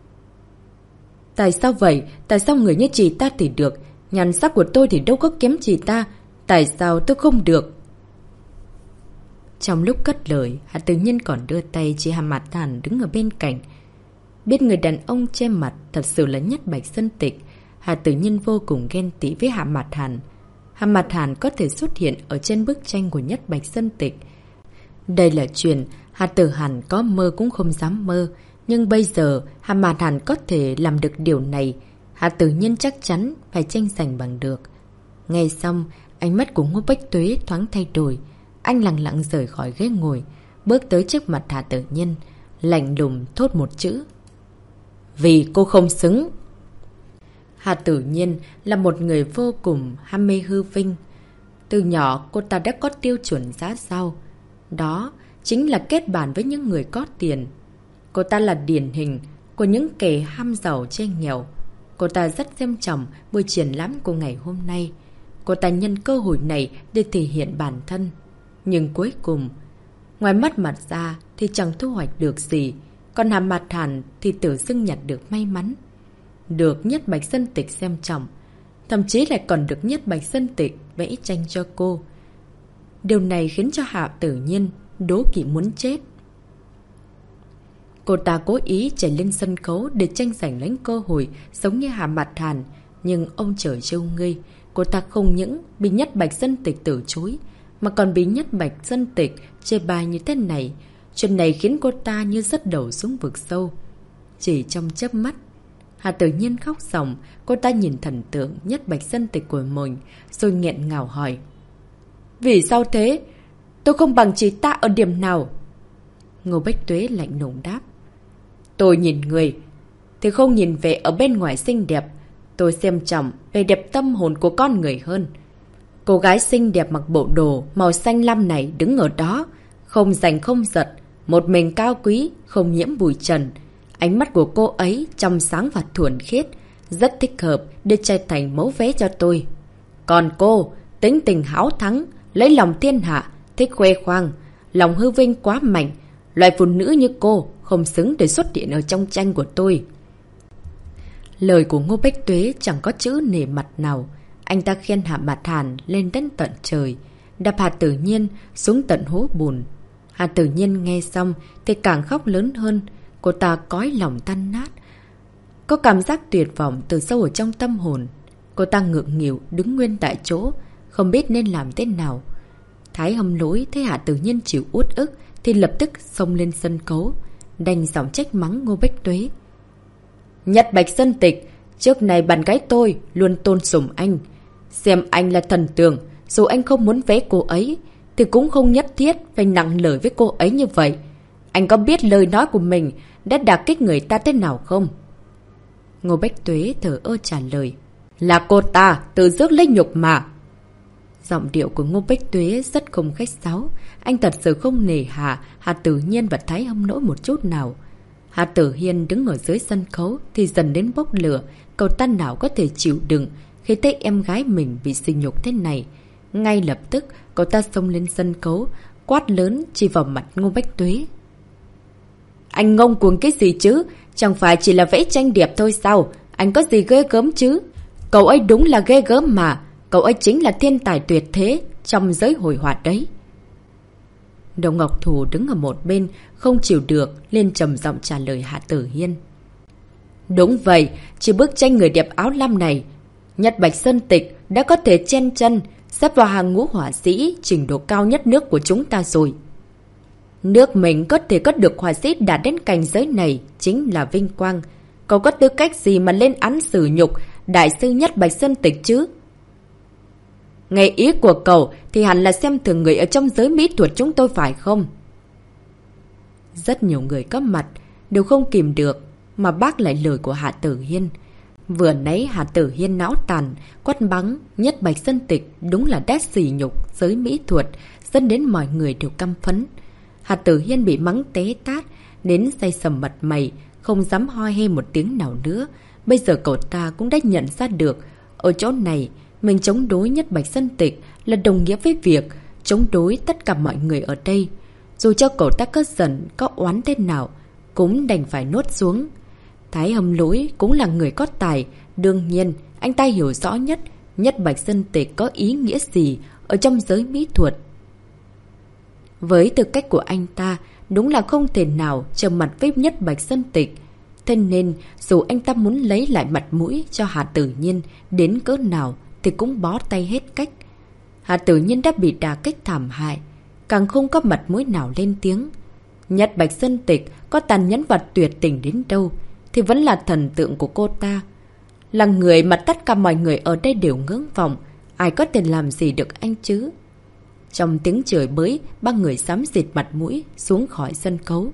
Tại sao vậy? Tại sao người như chị ta thì được? Nhan sắc của tôi thì đâu có kém chị ta. Tại sao tôi không được? Trong lúc cất lời, Hạ Tử Nhiên còn đưa tay chỉ Hà Mạt Hàn đứng ở bên cạnh. Biết người đàn ông che mặt thật sự là Nhất Bạch Sơn Tịch, Hạ Tử Nhiên vô cùng ghen tị với Hạ Mạt Hàn. Hạ Mạt Hàn có thể xuất hiện ở trên bức tranh của Nhất Bạch Sơn Tịch. Đây là chuyện Hạ Tử Hàn có mơ cũng không dám mơ. Nhưng bây giờ Hạ Mạt Hàn có thể làm được điều này, Hạ Tử Nhiên chắc chắn phải tranh giành bằng được. Nghe xong, ánh mắt của Ngô Bách Tuế thoáng thay đổi. Anh lặng lặng rời khỏi ghế ngồi, bước tới trước mặt Hạ Tử Nhiên, lạnh lùng thốt một chữ. Vì cô không xứng. Hạ Tử Nhiên là một người vô cùng ham mê hư vinh. Từ nhỏ cô ta đã có tiêu chuẩn giá sao. Đó chính là kết bạn với những người có tiền. Cô ta là điển hình của những kẻ ham giàu chê nghèo. Cô ta rất xem trọng buổi triển lãm của ngày hôm nay. Cô ta nhân cơ hội này để thể hiện bản thân. Nhưng cuối cùng, ngoài mắt mặt ra thì chẳng thu hoạch được gì. Còn Hạ Mạt Hàn thì tự dưng nhặt được may mắn. Được Nhất Bạch Sơn Tịch xem trọng. Thậm chí lại còn được Nhất Bạch Sơn Tịch vẽ tranh cho cô. Điều này khiến cho Hạ Tử Nhiên đố kỵ muốn chết. Cô ta cố ý chạy lên sân khấu để tranh giành lấy cơ hội giống như Hạ Mạt Hàn. Nhưng ông trời trêu ngươi, cô ta không những bị Nhất Bạch Sơn Tịch từ chối, mà còn bị Nhất Bạch Sơn Tịch chê bai như thế này. Chuyện này khiến cô ta như rớt đầu xuống vực sâu. Chỉ trong chớp mắt, Hạ Tử Nhiên khóc ròng. Cô ta nhìn thần tượng Nhất Bạch Sơn Tịch của mình, rồi nghẹn ngào hỏi. Vì sao thế? Tôi không bằng chị ta ở điểm nào? Ngô Bách Tuế lạnh lùng đáp. Tôi nhìn người thì không nhìn vẻ ở bên ngoài xinh đẹp. Tôi xem trọng về đẹp tâm hồn của con người hơn. Cô gái xinh đẹp mặc bộ đồ màu xanh lam này đứng ở đó, không giành không giật, một mình cao quý, không nhiễm bụi trần. Ánh mắt của cô ấy trong sáng và thuần khiết, rất thích hợp để trở thành mẫu vé cho tôi. Còn cô, tính tình háo thắng, lấy lòng thiên hạ, thích khoe khoang, lòng hư vinh quá mạnh. Loại phụ nữ như cô không xứng để xuất hiện ở trong tranh của tôi. Lời của Ngô Bách Tuế chẳng có chữ nể mặt nào. Anh ta khen Hạ Mạt Hàn lên đến tận trời, đạp Hạ Tử Nhiên xuống tận hố bùn. Hạ Tử Nhiên nghe xong thì càng khóc lớn hơn. Cô ta cõi lòng tan nát. Có cảm giác tuyệt vọng từ sâu ở trong tâm hồn. Cô ta ngượng nghịu đứng nguyên tại chỗ, không biết nên làm thế nào. Thái Hâm Lỗi thấy Hạ Tử Nhiên chịu uất ức thì lập tức xông lên sân khấu, đành giọng trách mắng Ngô Bách Tuế. Nhất Bạch Sơn Tịch, trước này bạn gái tôi luôn tôn sùng anh. Xem anh là thần tượng, dù anh không muốn vé cô ấy thì cũng không nhất thiết phải nặng lời với cô ấy như vậy. Anh có biết lời nói của mình đã đả kích người ta thế nào không? Ngô Bách Tuế thở ơ trả lời. Là cô ta tự rước lấy nhục mà. Giọng điệu của Ngô Bách Tuế rất không khách sáo. Anh thật sự không nể Hạ, Hạ Tử Nhiên và Thái Hâm Lỗi một chút nào. Hạ Tử Hiên đứng ở dưới sân khấu thì dần đến bốc lửa. Cậu ta nào có thể chịu đựng khi thấy em gái mình bị sỉ nhục thế này. Ngay lập tức cậu ta xông lên sân khấu, quát lớn chỉ vào mặt Ngô Bách Tuế. Anh ngông cuồng cái gì chứ? Chẳng phải chỉ là vẽ tranh đẹp thôi sao? Anh có gì ghê gớm chứ? Cậu ấy đúng là ghê gớm mà. Cậu ấy chính là thiên tài tuyệt thế trong giới hội họa đấy. Đồng Ngọc Thù đứng ở một bên, không chịu được, liền trầm giọng trả lời Hạ Tử Hiên. Đúng vậy, chỉ bức tranh người đẹp áo lam này, Nhất Bạch Sơn Tịch đã có thể chen chân, xếp vào hàng ngũ họa sĩ trình độ cao nhất nước của chúng ta rồi. Nước mình có thể có được họa sĩ đạt đến cảnh giới này chính là vinh quang. Cậu có tư cách gì mà lên án xử nhục đại sư Nhất Bạch Sơn Tịch chứ? Nghe ý của cậu thì hẳn là xem thường người ở trong giới mỹ thuật chúng tôi phải không? Rất nhiều người có mặt đều không kìm được mà bác lại lời của Hạ Tử Hiên. Vừa nãy Hạ Tử Hiên não tàn, quát bắn Nhất Bạch Sơn Tịch đúng là đã sỉ nhục giới mỹ thuật, dẫn đến mọi người đều căm phẫn. Hạ Tử Hiên bị mắng té tát, đến say sầm mặt mày, không dám hoi hê một tiếng nào nữa. Bây giờ cậu ta cũng đã nhận ra được, ở chỗ này, mình chống đối Nhất Bạch Sơn Tịch là đồng nghĩa với việc chống đối tất cả mọi người ở đây. Dù cho cậu ta có giận, có oán thế nào, cũng đành phải nuốt xuống. Thái Hâm Lỗi cũng là người có tài, đương nhiên anh ta hiểu rõ nhất Nhất Bạch Sơn Tịch có ý nghĩa gì ở trong giới mỹ thuật. Với tư cách của anh ta, đúng là không thể nào trở mặt với Nhất Bạch Sơn Tịch. Thế nên, dù anh ta muốn lấy lại mặt mũi cho Hạ Tử Nhiên đến cỡ nào thì cũng bó tay hết cách. Hạ Tử Nhiên đã bị đả kích thảm hại, càng không có mặt mũi nào lên tiếng. Nhất Bạch Sơn Tịch có tàn nhẫn và tuyệt tình đến đâu thì vẫn là thần tượng của cô ta, là người mà tất cả mọi người ở đây đều ngưỡng vọng. Ai có thể làm gì được anh chứ? Trong tiếng chửi bới, ba người xám xịt mặt mũi xuống khỏi sân khấu.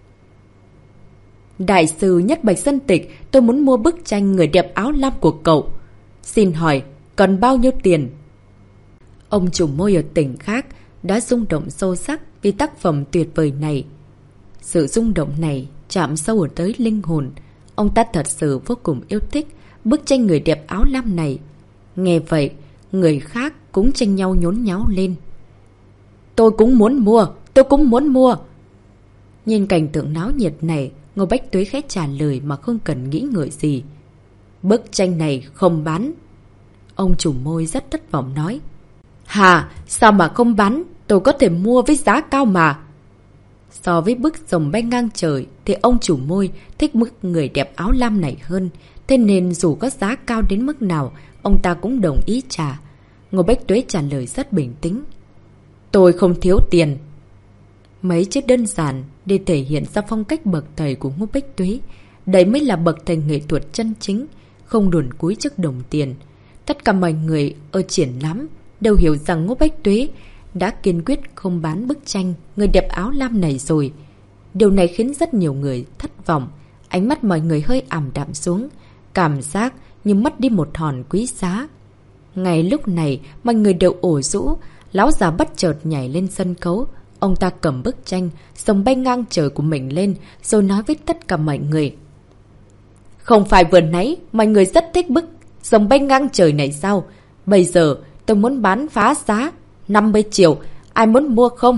Đại sư Nhất Bạch Sơn Tịch, tôi muốn mua bức tranh người đẹp áo lam của cậu. Xin hỏi, còn bao nhiêu tiền? Ông chủ môi ở tỉnh khác đã rung động sâu sắc vì tác phẩm tuyệt vời này. Sự rung động này chạm sâu ở tới linh hồn. Ông ta thật sự vô cùng yêu thích bức tranh người đẹp áo lam này. Nghe vậy, người khác cũng tranh nhau nhốn nháo lên. Tôi cũng muốn mua, tôi cũng muốn mua. Nhìn cảnh tượng náo nhiệt này, Ngô Bách Tuế khẽ trả lời mà không cần nghĩ ngợi gì. Bức tranh này không bán. Ông chủ môi rất thất vọng nói. Hà, sao mà không bán? Tôi có thể mua với giá cao mà. So với bức rồng bay ngang trời thì ông chủ môi thích bức người đẹp áo lam này hơn. Thế nên dù có giá cao đến mức nào, ông ta cũng đồng ý trả. Ngô Bách Tuế trả lời rất bình tĩnh. Tôi không thiếu tiền. Mấy chữ đơn giản để thể hiện ra phong cách bậc thầy của Ngô Bách Tuế. Đấy mới là bậc thầy nghệ thuật chân chính, không luồn cúi trước đồng tiền. Tất cả mọi người ở triển lãm đều hiểu rằng Ngô Bách Tuế đã kiên quyết không bán bức tranh người đẹp áo lam này rồi. Điều này khiến rất nhiều người thất vọng. Ánh mắt mọi người hơi ảm đạm xuống, cảm giác như mất đi một hòn quý giá. Ngay lúc này, mọi người đều ổ rũ. Lão già bất chợt nhảy lên sân khấu. Ông ta cầm bức tranh rồng bay ngang trời của mình lên, rồi nói với tất cả mọi người. Không phải vừa nãy mọi người rất thích bức rồng bay ngang trời này sao? Bây giờ tôi muốn bán phá giá năm mươi triệu. Ai muốn mua không?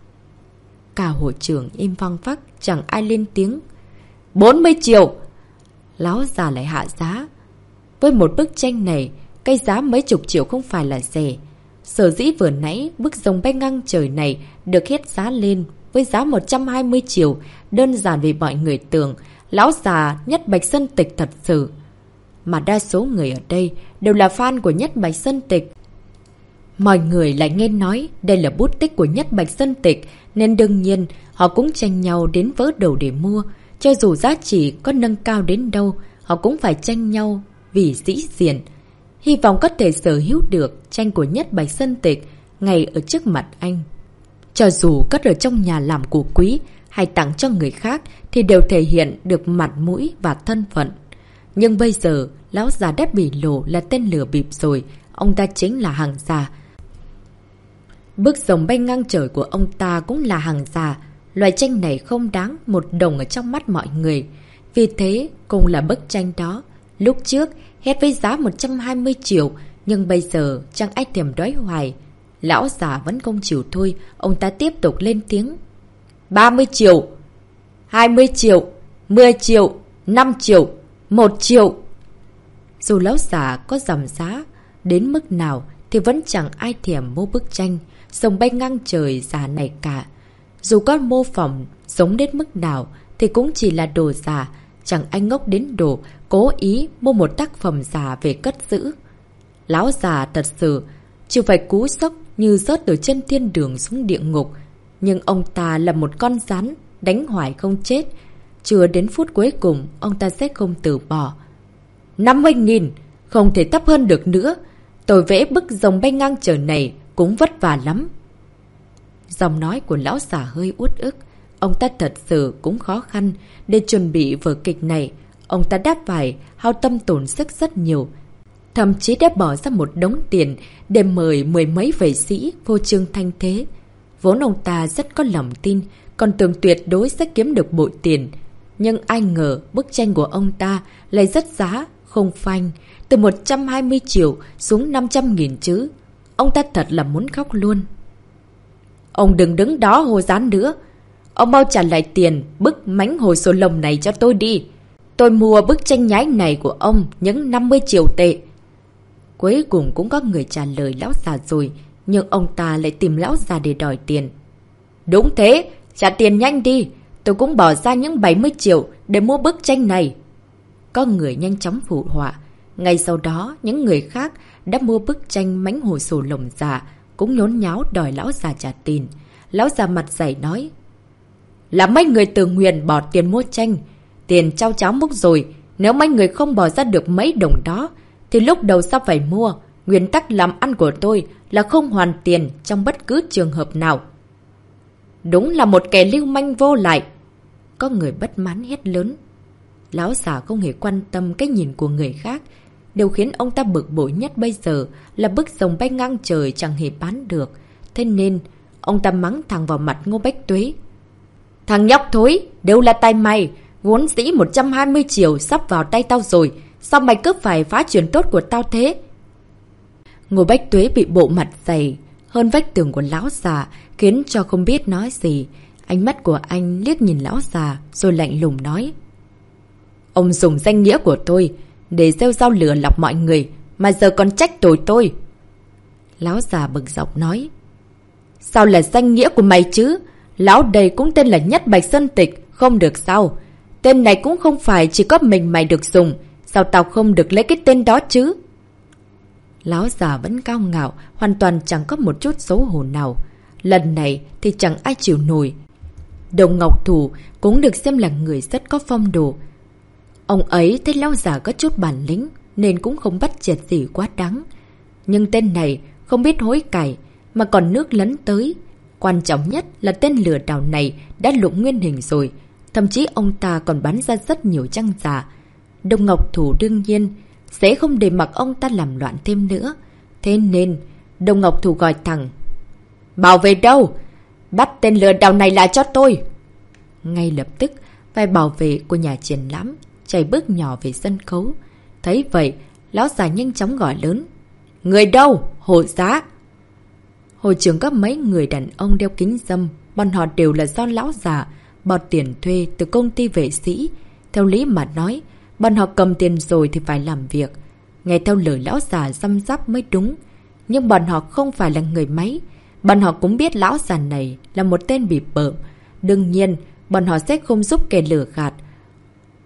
Cả hội trường im phăng phắc, chẳng ai lên tiếng. bốn mươi triệu. Lão già lại hạ giá. Với một bức tranh này, cái giá mấy chục triệu không phải là rẻ. Sở dĩ vừa nãy bức rồng bay ngang trời này được hết giá lên với giá một trăm hai mươi triệu, đơn giản vì mọi người tưởng Lão già Nhất Bạch Sơn Tịch thật sự. Mà đa số người ở đây đều là fan của Nhất Bạch Sơn Tịch. Mọi người lại nghe nói đây là bút tích của Nhất Bạch Sơn Tịch, nên đương nhiên họ cũng tranh nhau đến vỡ đầu để mua. Cho dù giá trị có nâng cao đến đâu, họ cũng phải tranh nhau vì dĩ diện. Hy vọng có thể sở hữu được tranh của Nhất Bạch Sơn Tịch ngay ở trước mặt anh. Cho dù cất ở trong nhà làm của quý hay tặng cho người khác thì đều thể hiện được mặt mũi và thân phận. Nhưng bây giờ, lão già đã bị lộ là tên lừa bịp rồi, ông ta chính là hàng giả. Bức rồng bay ngang trời của ông ta cũng là hàng giả. Loại tranh này không đáng một đồng ở trong mắt mọi người. Vì thế, cùng là bức tranh đó. Lúc trước, hết với giá một trăm hai mươi triệu, nhưng bây giờ chẳng ai thèm đói hoài. Lão già vẫn không chịu thôi, ông ta tiếp tục lên tiếng. ba mươi triệu, hai mươi triệu, mười triệu, năm triệu, một triệu. Dù lão già có giảm giá đến mức nào thì vẫn chẳng ai thèm mua bức tranh rồng bay ngang trời giả này cả. Dù có mô phỏng giống đến mức nào thì cũng chỉ là đồ giả, chẳng ai ngốc đến độ cố ý mua một tác phẩm giả về cất giữ. Lão già thật sự chịu phải cú sốc như rớt từ trên thiên đường xuống địa ngục. Nhưng ông ta là một con rắn đánh hoài không chết. Chưa đến phút cuối cùng ông ta sẽ không từ bỏ. năm mươi nghìn, không thể thấp hơn được nữa. Tôi vẽ bức rồng bay ngang trời này cũng vất vả lắm. Giọng nói của lão già hơi uất ức. Ông ta thật sự cũng khó khăn để chuẩn bị vở kịch này. Ông ta đáp phải hao tâm tổn sức rất nhiều. Thậm chí đã bỏ ra một đống tiền để mời mười mấy vệ sĩ vô trương thanh thế. Vốn ông ta rất có lòng tin, còn tưởng tuyệt đối sẽ kiếm được bội tiền. Nhưng ai ngờ bức tranh của ông ta lại rất giá, không phanh, từ một trăm hai mươi triệu xuống năm trăm nghìn chứ. Ông ta thật là muốn khóc luôn. Ông đừng đứng đó hồ dán nữa. Ông mau trả lại tiền bức mánh hồi sổ lồng này cho tôi đi. Tôi mua bức tranh nhái này của ông những năm mươi triệu tệ. Cuối cùng cũng có người trả lời lão già rồi, nhưng ông ta lại tìm lão già để đòi tiền. Đúng thế, trả tiền nhanh đi. Tôi cũng bỏ ra những bảy mươi triệu để mua bức tranh này. Có người nhanh chóng phụ họa. Ngay sau đó, những người khác đã mua bức tranh mánh hồ sổ lồng giả, cũng nhốn nháo đòi lão già trả tiền. Lão già mặt dày nói. Là mấy người tự nguyện bỏ tiền mua tranh. Tiền trao cháo múc rồi. Nếu mấy người không bỏ ra được mấy đồng đó, thì lúc đầu sao phải mua? Nguyên tắc làm ăn của tôi là không hoàn tiền trong bất cứ trường hợp nào. Đúng là một kẻ lưu manh vô lại. Có người bất mãn hét lớn. Lão già không hề quan tâm cái nhìn của người khác. Điều khiến ông ta bực bội nhất bây giờ là bức rồng bay ngang trời chẳng hề bán được. Thế nên, ông ta mắng thẳng vào mặt Ngô Bách Tuế. Thằng nhóc thối, đều là tay mày. Vốn dĩ một trăm hai mươi triệu sắp vào tay tao rồi. Sao mày cứ phải phá chuyện tốt của tao thế? Ngô Bách Tuế bị bộ mặt dày hơn vách tường của lão già, khiến cho không biết nói gì. Ánh mắt của anh liếc nhìn lão già rồi lạnh lùng nói. Ông dùng danh nghĩa của tôi để gieo rao lừa lọc mọi người, mà giờ còn trách tội tôi. Lão già bực dọc nói. Sao là danh nghĩa của mày chứ? Lão đây cũng tên là Nhất Bạch Sơn Tịch, không được sao? Tên này cũng không phải chỉ có mình mày được dùng. Sao tao không được lấy cái tên đó chứ? Lão già vẫn cao ngạo, hoàn toàn chẳng có một chút xấu hổ nào. Lần này thì chẳng ai chịu nổi. Đồng Ngọc Thủ cũng được xem là người rất có phong độ. Ông ấy thấy lão già có chút bản lĩnh nên cũng không bắt chẹt gì quá đáng. Nhưng tên này không biết hối cải mà còn nước lấn tới. Quan trọng nhất là tên lừa đảo này đã lụng nguyên hình rồi. Thậm chí ông ta còn bán ra rất nhiều trang giả. Đồng Ngọc Thủ đương nhiên sẽ không để mặc ông ta làm loạn thêm nữa. Thế nên Đồng Ngọc Thủ gọi thẳng. Bảo vệ đâu? Bắt tên lừa đảo này lại cho tôi. Ngay lập tức vài bảo vệ của nhà triển lãm chạy bước nhỏ về sân khấu. Thấy vậy, lão già nhanh chóng gọi lớn. Người đâu? Hộ giá. Hội trường có mấy người đàn ông đeo kính râm, bọn họ đều là do lão già bọt tiền thuê từ công ty vệ sĩ. Theo lý mà nói, bọn họ cầm tiền rồi thì phải làm việc. Nghe theo lời lão già răm rắp mới đúng. Nhưng bọn họ không phải là người máy. Bọn họ cũng biết lão già này là một tên bị bợm. Đương nhiên, bọn họ sẽ không giúp kẻ lừa gạt.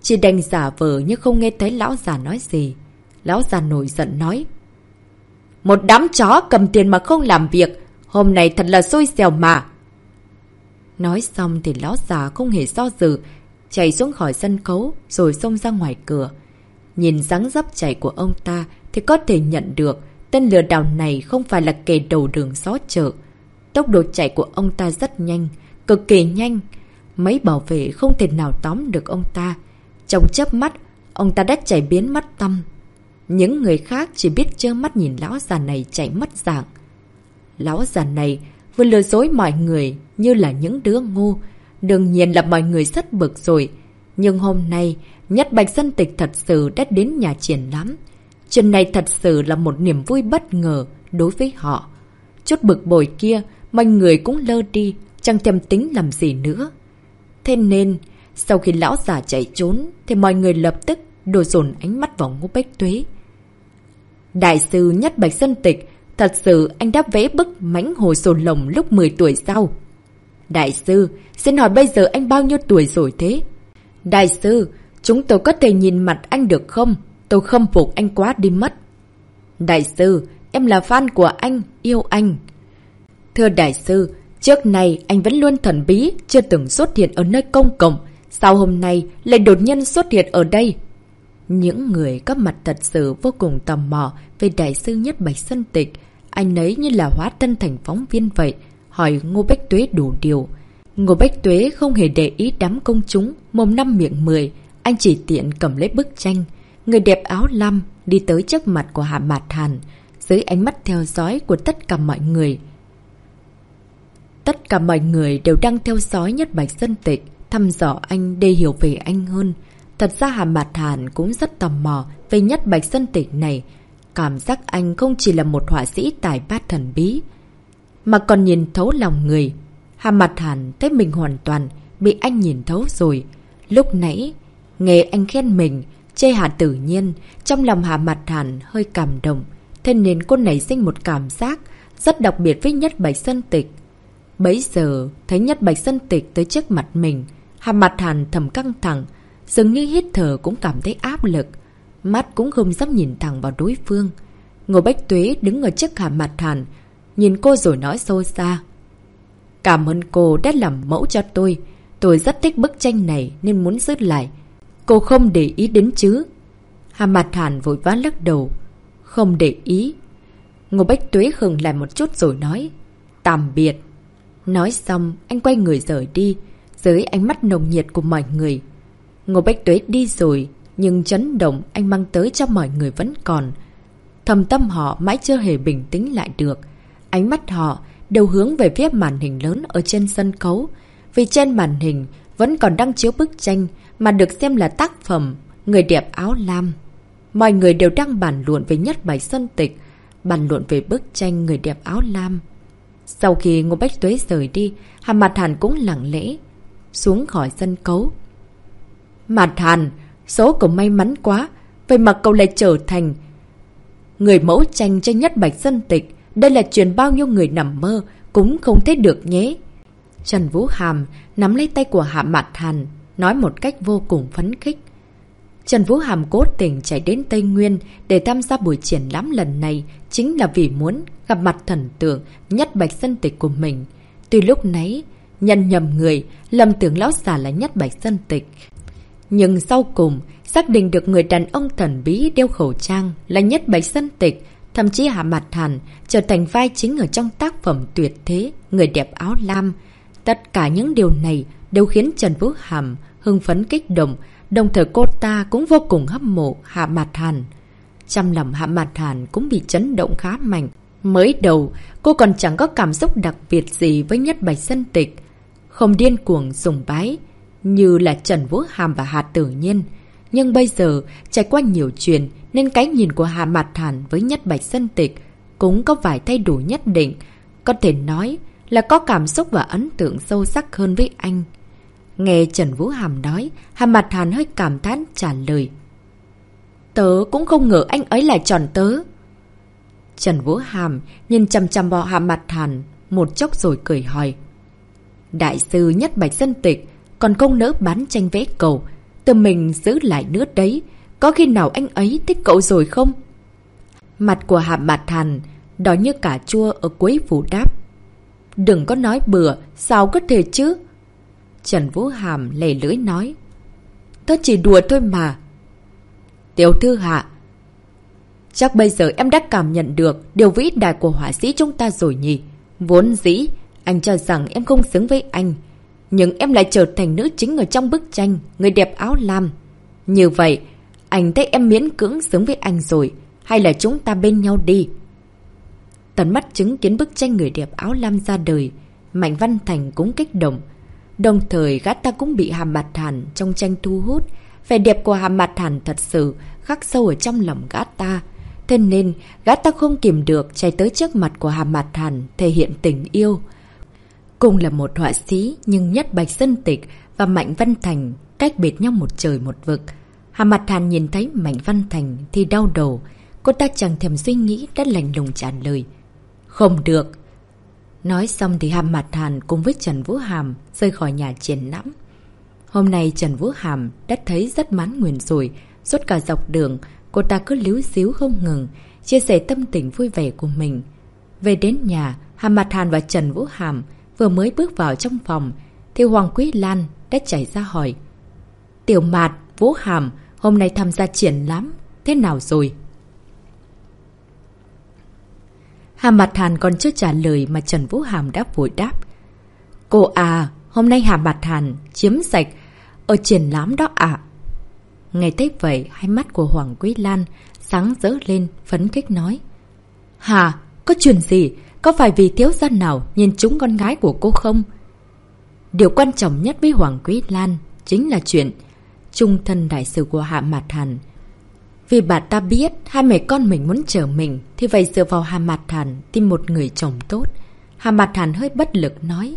chỉ đành giả vờ như không nghe thấy lão già nói gì. Lão già nổi giận nói: Một đám chó cầm tiền mà không làm việc, hôm nay thật là xui xẻo mà. Nói xong thì lão già không hề do dự, chạy xuống khỏi sân khấu rồi xông ra ngoài cửa. Nhìn dáng dấp chạy của ông ta thì có thể nhận được tên lừa đảo này không phải là kẻ đầu đường xó chợ. Tốc độ chạy của ông ta rất nhanh, cực kỳ nhanh. Mấy bảo vệ không thể nào tóm được ông ta. Trong chớp mắt, ông ta đã chạy biến mất tăm. Những người khác chỉ biết trơ mắt nhìn lão già này chạy mất dạng. Lão già này vừa lừa dối mọi người như là những đứa ngu. Đương nhiên là mọi người rất bực rồi. Nhưng hôm nay, Nhất Bạch Dân Tịch thật sự đã đến nhà triển lãm. Chuyện này thật sự là một niềm vui bất ngờ đối với họ. Chút bực bội kia, mọi người cũng lơ đi, chẳng thèm tính làm gì nữa. Thế nên, sau khi lão già chạy trốn, thì mọi người lập tức đổ dồn ánh mắt vào Ngô Bách Tuế. Đại sư Nhất Bạch Dân Tịch, thật sự anh đã vẽ bức mãnh hồ sổ lồng lúc mười tuổi sao? Đại sư, xin hỏi bây giờ anh bao nhiêu tuổi rồi thế? Đại sư, chúng tôi có thể nhìn mặt anh được không? Tôi khâm phục anh quá đi mất. Đại sư, em là fan của anh, yêu anh. Thưa đại sư, trước này anh vẫn luôn thần bí, chưa từng xuất hiện ở nơi công cộng. Sao hôm nay lại đột nhiên xuất hiện ở đây? Những người có mặt thật sự vô cùng tò mò về đại sư Nhất Bạch Dân Tịch. Anh ấy như là hóa thân thành phóng viên vậy, hỏi Ngô Bách Tuế đủ điều. Ngô Bách Tuế không hề để ý đám công chúng, mồm năm miệng mười. Anh chỉ tiện cầm lấy bức tranh. Người đẹp áo lam đi tới trước mặt của Hạ Mạt Hàn, dưới ánh mắt theo dõi của tất cả mọi người. Tất cả mọi người đều đang theo dõi Nhất Bạch Dân Tịch, thăm dò anh để hiểu về anh hơn. Thật ra Hạ Mạt Hàn cũng rất tò mò về Nhất Bạch Dân Tịch này. Cảm giác anh không chỉ là một họa sĩ tài ba thần bí, mà còn nhìn thấu lòng người. Hạ Mạt Hàn thấy mình hoàn toàn bị anh nhìn thấu rồi. Lúc nãy, nghe anh khen mình, chê Hạ Tử Nhiên, trong lòng Hạ Mạt Hàn hơi cảm động. Thế nên cô nảy sinh một cảm giác rất đặc biệt với Nhất Bạch Dân Tịch. Bấy giờ, thấy Nhất Bạch Dân Tịch tới trước mặt mình, Hạ Mạt Hàn thầm căng thẳng, dường như hít thở cũng cảm thấy áp lực. Mắt cũng không dám nhìn thẳng vào đối phương. Ngô Bách Tuế đứng ở trước Hạ Mạt Hàn, nhìn cô rồi nói sâu xa: Cảm ơn cô đã làm mẫu cho tôi. Tôi rất thích bức tranh này nên muốn giữ lại. Cô không để ý đến chứ? Hạ Mạt Hàn vội vã lắc đầu: Không để ý. Ngô Bách Tuế khựng lại một chút rồi nói: Tạm biệt. Nói xong, anh quay người rời đi, dưới ánh mắt nồng nhiệt của mọi người. Ngô Bách Tuế đi rồi, nhưng chấn động anh mang tới cho mọi người vẫn còn. Thầm tâm họ mãi chưa hề bình tĩnh lại được. Ánh mắt họ đều hướng về phía màn hình lớn ở trên sân khấu. Vì trên màn hình vẫn còn đang chiếu bức tranh mà được xem là tác phẩm Người Đẹp Áo Lam. Mọi người đều đang bàn luận về Nhất Bạch Dân Tịch, bàn luận về bức tranh Người Đẹp Áo Lam. Sau khi Ngô Bách Tuế rời đi, Hạ Mạt Hàn cũng lặng lẽ xuống khỏi sân khấu. Mạt Hàn, số cậu may mắn quá, vậy mà cậu lại trở thành người mẫu tranh cho Nhất Bạch Dân Tịch. Đây là chuyện bao nhiêu người nằm mơ cũng không thấy được nhé. Trần Vũ Hàm nắm lấy tay của Hạ Mạt Hàn, nói một cách vô cùng phấn khích. Trần Vũ Hàm cố tình chạy đến Tây Nguyên để tham gia buổi triển lãm lần này chính là vì muốn gặp mặt thần tượng Nhất Bạch Dân Tịch của mình. Tuy lúc nãy nhận nhầm người, lầm tưởng lão già là Nhất Bạch Dân Tịch, nhưng sau cùng xác định được người đàn ông thần bí đeo khẩu trang là Nhất Bạch Dân Tịch. Thậm chí Hạ Mạt Hàn trở thành vai chính ở trong tác phẩm tuyệt thế Người Đẹp Áo Lam. Tất cả những điều này đều khiến Trần Vũ Hàm hưng phấn kích động, đồng thời cô ta cũng vô cùng hâm mộ Hạ Mạt Hàn. Trong lòng Hạ Mạt Hàn cũng bị chấn động khá mạnh. Mới đầu, cô còn chẳng có cảm xúc đặc biệt gì với Nhất Bạch Dân Tịch, không điên cuồng sùng bái như là Trần Vũ Hàm và Hạ Tử Nhiên. Nhưng bây giờ, trải qua nhiều chuyện nên cái nhìn của Hạ Mạt Hàn với Nhất Bạch Dân Tịch cũng có vài thay đổi nhất định. Có thể nói là có cảm xúc và ấn tượng sâu sắc hơn với anh. Nghe Trần Vũ Hàm nói, Hạ Mạt Hàn hơi cảm thán trả lời: Tớ cũng không ngờ anh ấy lại chọn tớ. Trần Vũ Hàm nhìn chằm chằm vào Hạ Mạt Hàn một chốc rồi cười hỏi: Đại sư Nhất Bạch Dân Tịch còn không nỡ bán tranh vẽ cầu, Tự mình giữ lại nữa đấy. Có khi nào anh ấy thích cậu rồi không? Mặt của Hạ Mạt Hàn đỏ như cà chua ở cuối vụ đáp. Đừng có nói bừa, sao có thể chứ? Trần Vũ Hàm lè lưỡi nói. Tớ chỉ đùa thôi mà. Tiểu thư Hạ, chắc bây giờ em đã cảm nhận được điều vĩ đại của họa sĩ chúng ta rồi nhỉ? Vốn dĩ, anh cho rằng em không xứng với anh. Nhưng em lại trở thành nữ chính ở trong bức tranh Người đẹp áo lam. Như vậy, anh thấy em miễn cưỡng xứng với anh rồi. Hay là chúng ta bên nhau đi? Tận mắt chứng kiến bức tranh Người đẹp áo lam ra đời, Mạnh Văn Thành cũng kích động. Đồng thời gã ta cũng bị Hạ Mạt Hàn trong tranh thu hút. Vẻ đẹp của Hạ Mạt Hàn thật sự khắc sâu ở trong lòng gã ta. Thế nên gã ta không kìm được chạy tới trước mặt của Hạ Mạt Hàn thể hiện tình yêu. Cùng là một họa sĩ, nhưng nhất Bạch Sơn Tịch và Mạnh Văn Thành cách biệt nhau một trời một vực. Hạ Mạt Hàn nhìn thấy Mạnh Văn Thành thì đau đầu. Cô ta chẳng thèm suy nghĩ đã lạnh lùng trả lời. Không được. Nói xong thì Hạ Mạt Hàn cùng với Trần Vũ Hàm rời khỏi nhà triển lãm. Hôm nay Trần Vũ Hàm đã thấy rất mãn nguyện rồi. Suốt cả dọc đường, cô ta cứ líu xíu không ngừng, chia sẻ tâm tình vui vẻ của mình. Về đến nhà, Hạ Mạt Hàn và Trần Vũ Hàm vừa mới bước vào trong phòng, thì Hoàng Quý Lan đã chạy ra hỏi. Tiểu Mạt, Vũ Hàm, hôm nay tham gia triển lãm, thế nào rồi? Hạ Mạt Hàn còn chưa trả lời mà Trần Vũ Hàm đã vội đáp. Cô à, hôm nay Hạ Mạt Hàn chiếm sạch ở triển lãm đó ạ. À? Nghe thấy vậy, hai mắt của Hoàng Quý Lan sáng rỡ lên, phấn khích nói. Hà, có chuyện gì? Có phải vì thiếu gia nào nhìn trúng con gái của cô không? Điều quan trọng nhất với Hoàng Quý Lan chính là chuyện trung thân đại sự của Hạ Mạt Hàn. Vì bà ta biết hai mẹ con mình muốn chờ mình thì phải dựa vào Hạ Mạt Hàn tìm một người chồng tốt. Hạ Mạt Hàn hơi bất lực nói.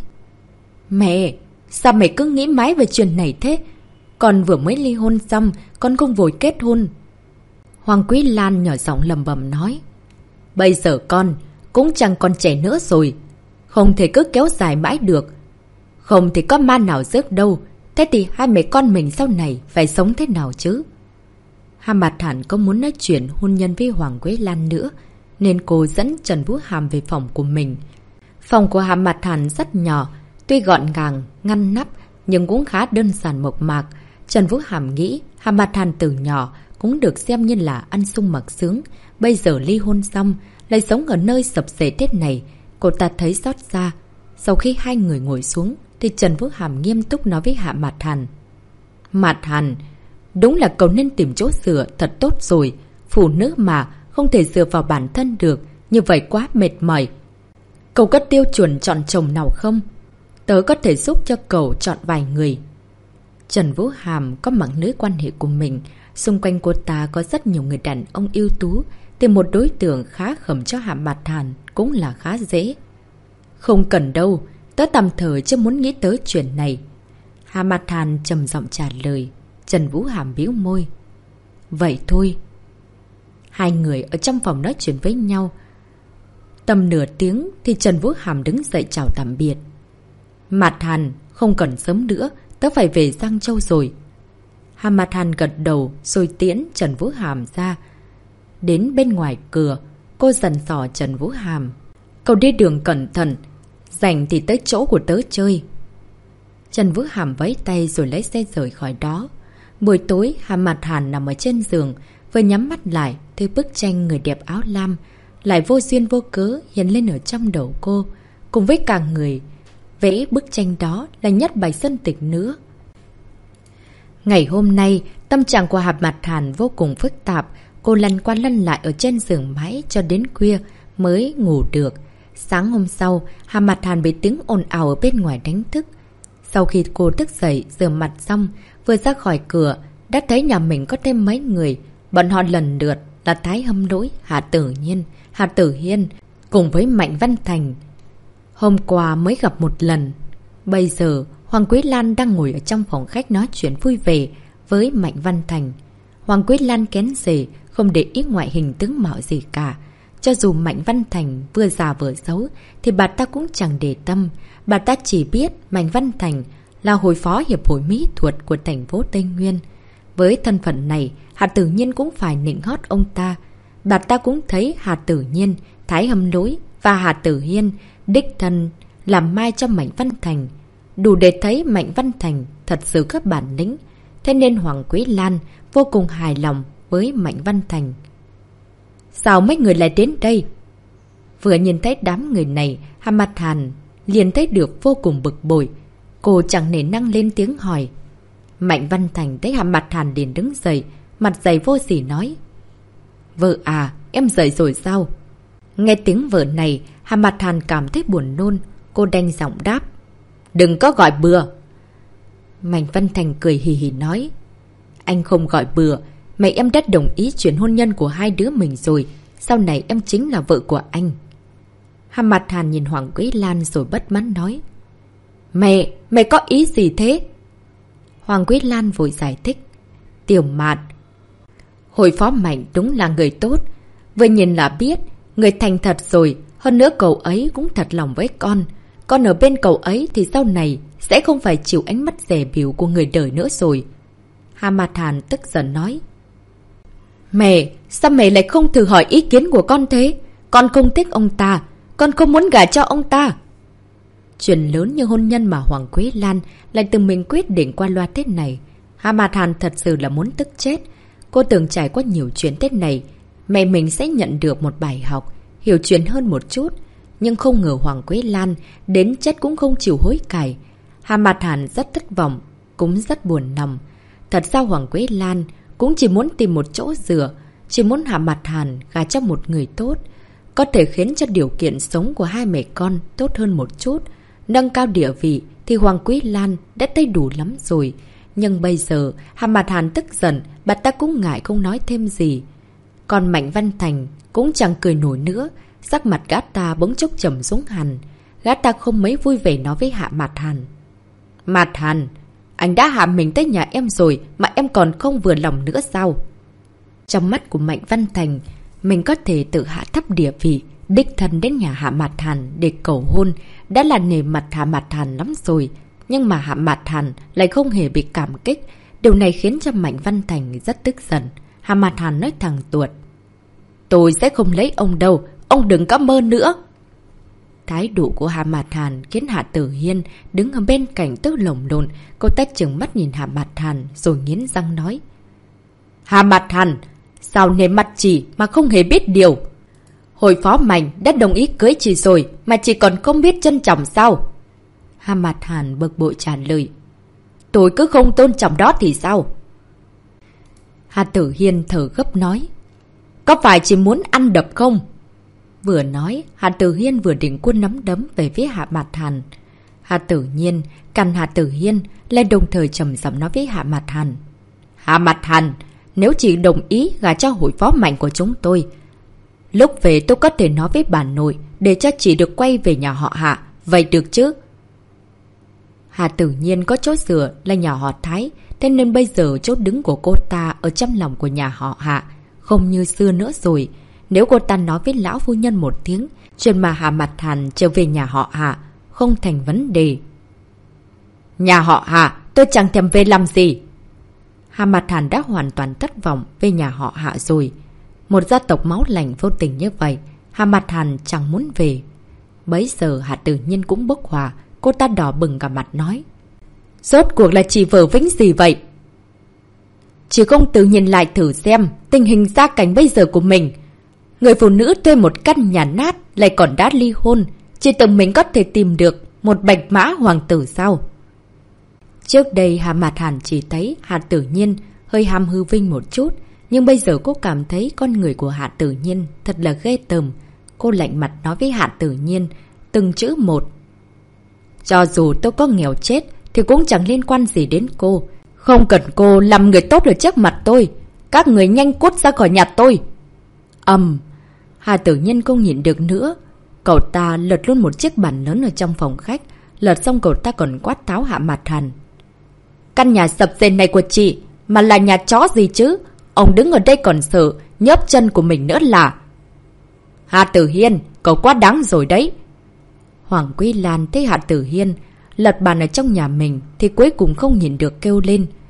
Mẹ, sao mẹ cứ nghĩ mãi về chuyện này thế? Con vừa mới ly hôn xong, con không vội kết hôn. Hoàng Quý Lan nhỏ giọng lầm bầm nói. Bây giờ con cũng chẳng còn trẻ nữa rồi. Không thể cứ kéo dài mãi được. Không thì có ma nào rước đâu. Thế thì hai mẹ con mình sau này phải sống thế nào chứ? Hạ Mạt Hàn có muốn nói chuyện hôn nhân với Hoàng Quý Lan nữa, nên cô dẫn Trần Vũ Hàm về phòng của mình. Phòng của Hạ Mạt Hàn rất nhỏ, tuy gọn gàng, ngăn nắp, nhưng cũng khá đơn giản mộc mạc. Trần Vũ Hàm nghĩ Hạ Mạt Hàn từ nhỏ cũng được xem như là ăn sung mặc sướng. Bây giờ ly hôn xong, lại sống ở nơi sập xệ thế này, cô ta thấy xót xa. Sau khi hai người ngồi xuống, thì Trần Vũ Hàm nghiêm túc nói với Hạ Mạt Hàn. Mạt Hàn, đúng là cậu nên tìm chỗ dựa thật tốt rồi. Phụ nữ mà, không thể dựa vào bản thân được, như vậy quá mệt mỏi. Cậu có tiêu chuẩn chọn chồng nào không? Tớ có thể giúp cho cậu chọn vài người. Trần Vũ Hàm có mạng lưới quan hệ của mình. Xung quanh cô ta có rất nhiều người đàn ông ưu tú. Tìm một đối tượng khá khẩm cho Hạ Mạt Hàn cũng là khá dễ. Không cần đâu, tớ tạm thời chưa muốn nghĩ tới chuyện này. Hạ Mạt Hàn trầm giọng trả lời. Trần Vũ Hàm bĩu môi. Vậy thôi. Hai người ở trong phòng nói chuyện với nhau. Tầm nửa tiếng thì Trần Vũ Hàm đứng dậy chào tạm biệt. Mạt Hàn, không cần sớm nữa, tớ phải về Giang Châu rồi. Hạ Mạt Hàn gật đầu rồi tiễn Trần Vũ Hàm ra. Đến bên ngoài cửa, cô dặn dò Trần Vũ Hàm. Cậu đi đường cẩn thận, rảnh thì tới chỗ của tớ chơi. Trần Vũ Hàm vẫy tay rồi lấy xe rời khỏi đó. Buổi tối, Hạ Mạt Hàn nằm ở trên giường, vừa nhắm mắt lại thì bức tranh Người đẹp áo lam lại vô duyên vô cớ hiện lên ở trong đầu cô. Cùng với cả người vẽ bức tranh đó là Nhất Bạch Sơn Tịch nữa. Ngày hôm nay, tâm trạng của Hạ Mạt Hàn vô cùng phức tạp. Cô lăn qua lăn lại ở trên giường mãi cho đến khuya mới ngủ được. Sáng hôm sau, Hạ Mạt Hàn bị tiếng ồn ào ở bên ngoài đánh thức. Sau khi cô thức dậy, rửa mặt xong, vừa ra khỏi cửa, đã thấy nhà mình có thêm mấy người. Bọn họ lần lượt là Thái Hâm Lỗi, Hạ Tử Nhiên, Hạ Tử Hiên, cùng với Mạnh Văn Thành. Hôm qua mới gặp một lần. Bây giờ, Hoàng Quý Lan đang ngồi ở trong phòng khách nói chuyện vui vẻ với Mạnh Văn Thành. Hoàng Quý Lan kén rể, không để ý ngoại hình tướng mạo gì cả. Cho dù Mạnh Văn Thành vừa già vừa xấu, thì bà ta cũng chẳng để tâm. Bà ta chỉ biết Mạnh Văn Thành là hội phó hiệp hội mỹ thuật của thành phố Tây Nguyên. Với thân phận này, Hạ Tử Nhiên cũng phải nịnh hót ông ta. Bà ta cũng thấy Hạ Tử Nhiên, Thái Hâm Lỗi và Hạ Tử Hiên đích thân làm mai cho Mạnh Văn Thành. Đủ để thấy Mạnh Văn Thành thật sự có bản lĩnh. Thế nên Hoàng Quế Lan vô cùng hài lòng với Mạnh Văn Thành. Sao mấy người lại đến đây? Vừa nhìn thấy đám người này, Hà Mặt Hàn liền thấy được vô cùng bực bội. Cô chẳng nể năng lên tiếng hỏi. Mạnh Văn Thành thấy Hà Mặt Hàn liền đứng dậy, mặt dày vô sỉ nói. Vợ à, em dậy rồi sao? Nghe tiếng vợ này, Hà Mặt Hàn cảm thấy buồn nôn. Cô đanh giọng đáp. Đừng có gọi bừa. Mạnh Văn Thành cười hì hì nói. Anh không gọi bừa. Mẹ em đã đồng ý chuyển hôn nhân của hai đứa mình rồi. Sau này em chính là vợ của anh. Hà Mặt Hàn nhìn Hoàng Quế Lan rồi bất mãn nói. Mẹ, mẹ có ý gì thế? Hoàng Quế Lan vội giải thích. Tiểu Mạt, hồi phó Mạnh đúng là người tốt. Vừa nhìn là biết, người thành thật rồi. Hơn nữa cậu ấy cũng thật lòng với con. Con ở bên cậu ấy thì sau này sẽ không phải chịu ánh mắt dè bỉu của người đời nữa rồi. Hà Mặt Hàn tức giận nói. Mẹ, sao mẹ lại không thử hỏi ý kiến của con thế? Con không thích ông ta. Con không muốn gả cho ông ta. Chuyện lớn như hôn nhân mà Hoàng Quế Lan lại tự mình quyết định qua loa thế này. Hà Mặt Hàn thật sự là muốn tức chết. Cô từng trải qua nhiều chuyện thế này. Mẹ mình sẽ nhận được một bài học, hiểu chuyện hơn một chút. Nhưng không ngờ Hoàng Quế Lan đến chết cũng không chịu hối cải. Hà Mặt Hàn rất thất vọng, cũng rất buồn lòng. Thật ra Hoàng Quế Lan cũng chỉ muốn tìm một chỗ dựa, chỉ muốn Hà Mặt Hàn gả cho một người tốt, có thể khiến cho điều kiện sống của hai mẹ con tốt hơn một chút, nâng cao địa vị thì Hoàng Quế Lan đã thấy đủ lắm rồi. Nhưng bây giờ Hà Mặt Hàn tức giận, bà ta cũng ngại không nói thêm gì. Còn Mạnh Văn Thành cũng chẳng cười nổi nữa, sắc mặt gã ta bỗng chốc trầm xuống hẳn. Gã ta không mấy vui vẻ nói với Hạ Mặt Hàn. Mặt Hàn, anh đã hạ mình tới nhà em rồi mà em còn không vừa lòng nữa sao? Trong mắt của Mạnh Văn Thành, mình có thể tự hạ thấp địa vị, đích thân đến nhà Hạ Mặt Hàn để cầu hôn, đã là nề mặt Hạ Mặt Hàn lắm rồi. Nhưng mà Hạ Mặt Hàn lại không hề bị cảm kích. Điều này khiến cho Mạnh Văn Thành rất tức giận. Hạ Mặt Hàn nói thẳng tuột. Tôi sẽ không lấy ông đâu, ông đừng có mơ nữa. Thái độ của Hạ Mặt Hàn khiến Hạ Tử Hiên đứng ở bên cạnh tức lồng lộn. Cô ta trừng mắt nhìn Hạ Mặt Hàn rồi nghiến răng nói. Hạ Mặt Hàn, sao nề mặt chỉ mà không hề biết điều? Hồi phó Mạnh đã đồng ý cưới chị rồi mà chị còn không biết trân trọng sao? Hạ Mặt Hàn bực bội trả lời. Tôi cứ không tôn trọng đó thì sao? Hạ Tử Hiên thở gấp nói. Có phải chỉ muốn ăn đập không? Vừa nói, Hạ Tử Hiên vừa định cuốn nắm đấm về phía Hạ Mặt Hàn. Hạ Tử Nhiên căn Hạ Tử Hiên lại đồng thời trầm giọng nói với Hạ Mặt Hàn. Hạ Mặt Hàn, nếu chị đồng ý gả cho hội phó Mạnh của chúng tôi, lúc về tôi có thể nói với bà nội để cho chị được quay về nhà họ Hạ. Vậy được chứ? Hạ Tử Nhiên có chỗ dựa là nhà họ Thái, thế nên bây giờ chỗ đứng của cô ta ở trong lòng của nhà họ Hạ không như xưa nữa rồi. Nếu cô ta nói với lão phu nhân một tiếng, chuyện mà Hạ Mặt Hàn trở về nhà họ Hạ không thành vấn đề. Nhà họ Hạ, tôi chẳng thèm về làm gì. Hạ Mặt Hàn đã hoàn toàn thất vọng về nhà họ Hạ rồi. Một gia tộc máu lạnh vô tình như vậy, Hạ Mặt Hàn chẳng muốn về. Bấy giờ Hạ Tử Nhiên cũng bốc hỏa, cô ta đỏ bừng cả mặt nói. Rốt cuộc là chị vợ vĩnh gì vậy? Chị công tử nhìn lại thử xem tình hình gia cảnh bây giờ của mình. Người phụ nữ thuê một căn nhà nát lại còn đã ly hôn. Chị tưởng mình có thể tìm được một bạch mã hoàng tử sao? Trước đây Hạ Mặt Hàn chỉ thấy Hạ Tử Nhiên hơi ham hư vinh một chút. Nhưng bây giờ cô cảm thấy con người của Hạ Tử Nhiên thật là ghê tởm. Cô lạnh mặt nói với Hạ Tử Nhiên từng chữ một. Cho dù tôi có nghèo chết thì cũng chẳng liên quan gì đến cô. Không cần cô làm người tốt ở trước mặt tôi. Các người nhanh cút ra khỏi nhà tôi. Ầm, um, Hạ Tử Nhiên không nhịn được nữa. Cậu ta lật luôn một chiếc bàn lớn ở trong phòng khách. Lật xong cậu ta còn quát tháo Hạ Mặt Hàn. Căn nhà sập sền này của chị mà là nhà chó gì chứ? Ông đứng ở đây còn sợ nhớp chân của mình nữa là. Hạ Tử Hiên, cậu quá đáng rồi đấy. Hoàng Quế Lan thấy Hạ Tử Hiên lật bàn ở trong nhà mình thì cuối cùng không nhìn được kêu lên. Hạ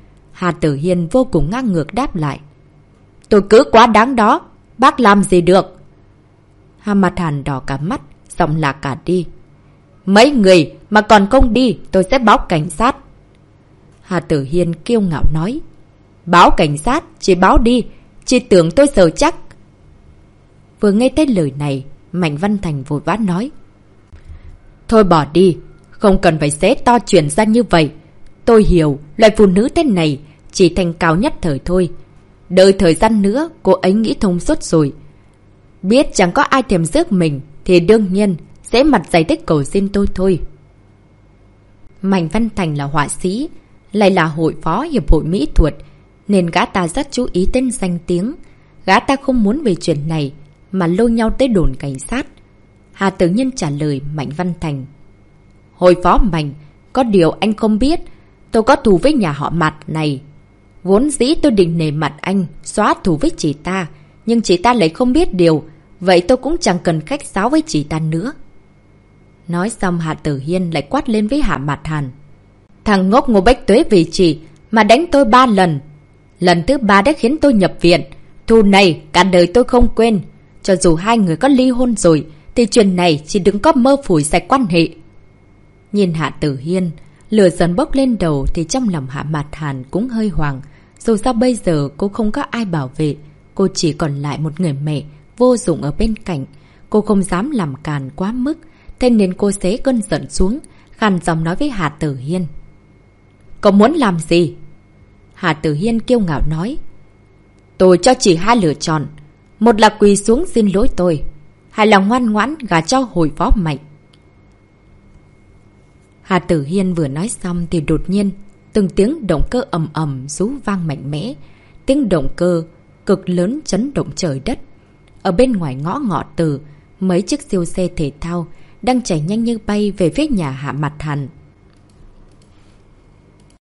Hà Tử Hiên vô cùng ngang ngược đáp lại. Tôi cứ quá đáng đó. Bác làm gì được? Hà Mặt Hàn đỏ cả mắt, giọng lạc cả đi. Mấy người mà còn không đi, tôi sẽ báo cảnh sát. Hà Tử Hiên kiêu ngạo nói. Báo cảnh sát, chị báo đi. Chị tưởng tôi sợ chắc. Vừa nghe tới lời này, Mạnh Văn Thành vội vã nói. Thôi bỏ đi, không cần phải xé to chuyện ra như vậy. Tôi hiểu, loại phụ nữ thế này chỉ thành cao nhất thời thôi. Đợi thời gian nữa, cô ấy nghĩ thông suốt rồi. Biết chẳng có ai thèm rước mình, thì đương nhiên sẽ mặt dày tích cầu xin tôi thôi. Mạnh Văn Thành là họa sĩ, lại là hội phó hiệp hội mỹ thuật, nên gã ta rất chú ý đến danh tiếng. Gã ta không muốn về chuyện này mà lôi nhau tới đồn cảnh sát. Hà Tử Nhân trả lời Mạnh Văn Thành. Hội phó Mạnh, có điều anh không biết, tôi có thù với nhà họ Mạt này. Vốn dĩ tôi định nể mặt anh, xóa thù với chị ta, nhưng chị ta lại không biết điều, vậy tôi cũng chẳng cần khách sáo với chị ta nữa. Nói xong Hà Tử Hiên lại quát lên với Hạ Mạt Hàn. Thằng ngốc Ngô Bách Tuế vì chị mà đánh tôi ba lần. Lần thứ ba đã khiến tôi nhập viện. Thù này cả đời tôi không quên. Cho dù hai người có ly hôn rồi, thì chuyện này chỉ đừng có mơ phủi sạch quan hệ. Nhìn Hạ Tử Hiên, lửa dần bốc lên đầu thì trong lòng Hạ Mạt Hàn cũng hơi hoảng. Dù sao bây giờ cô không có ai bảo vệ, cô chỉ còn lại một người mẹ vô dụng ở bên cạnh. Cô không dám làm càn quá mức, thế nên cô xé cơn giận xuống, khàn giọng nói với Hạ Tử Hiên. Cậu muốn làm gì? Hạ Tử Hiên kiêu ngạo nói. Tôi cho chỉ hai lựa chọn. Một là quỳ xuống xin lỗi tôi, hay là ngoan ngoãn gả cho hội phó Mạnh. Hà Tử Hiên vừa nói xong thì đột nhiên từng tiếng động cơ ầm ầm rú vang mạnh mẽ. Tiếng động cơ cực lớn chấn động trời đất. Ở bên ngoài ngõ Ngọ Tử, mấy chiếc siêu xe thể thao đang chạy nhanh như bay về phía nhà Hạ Mạt Hàn.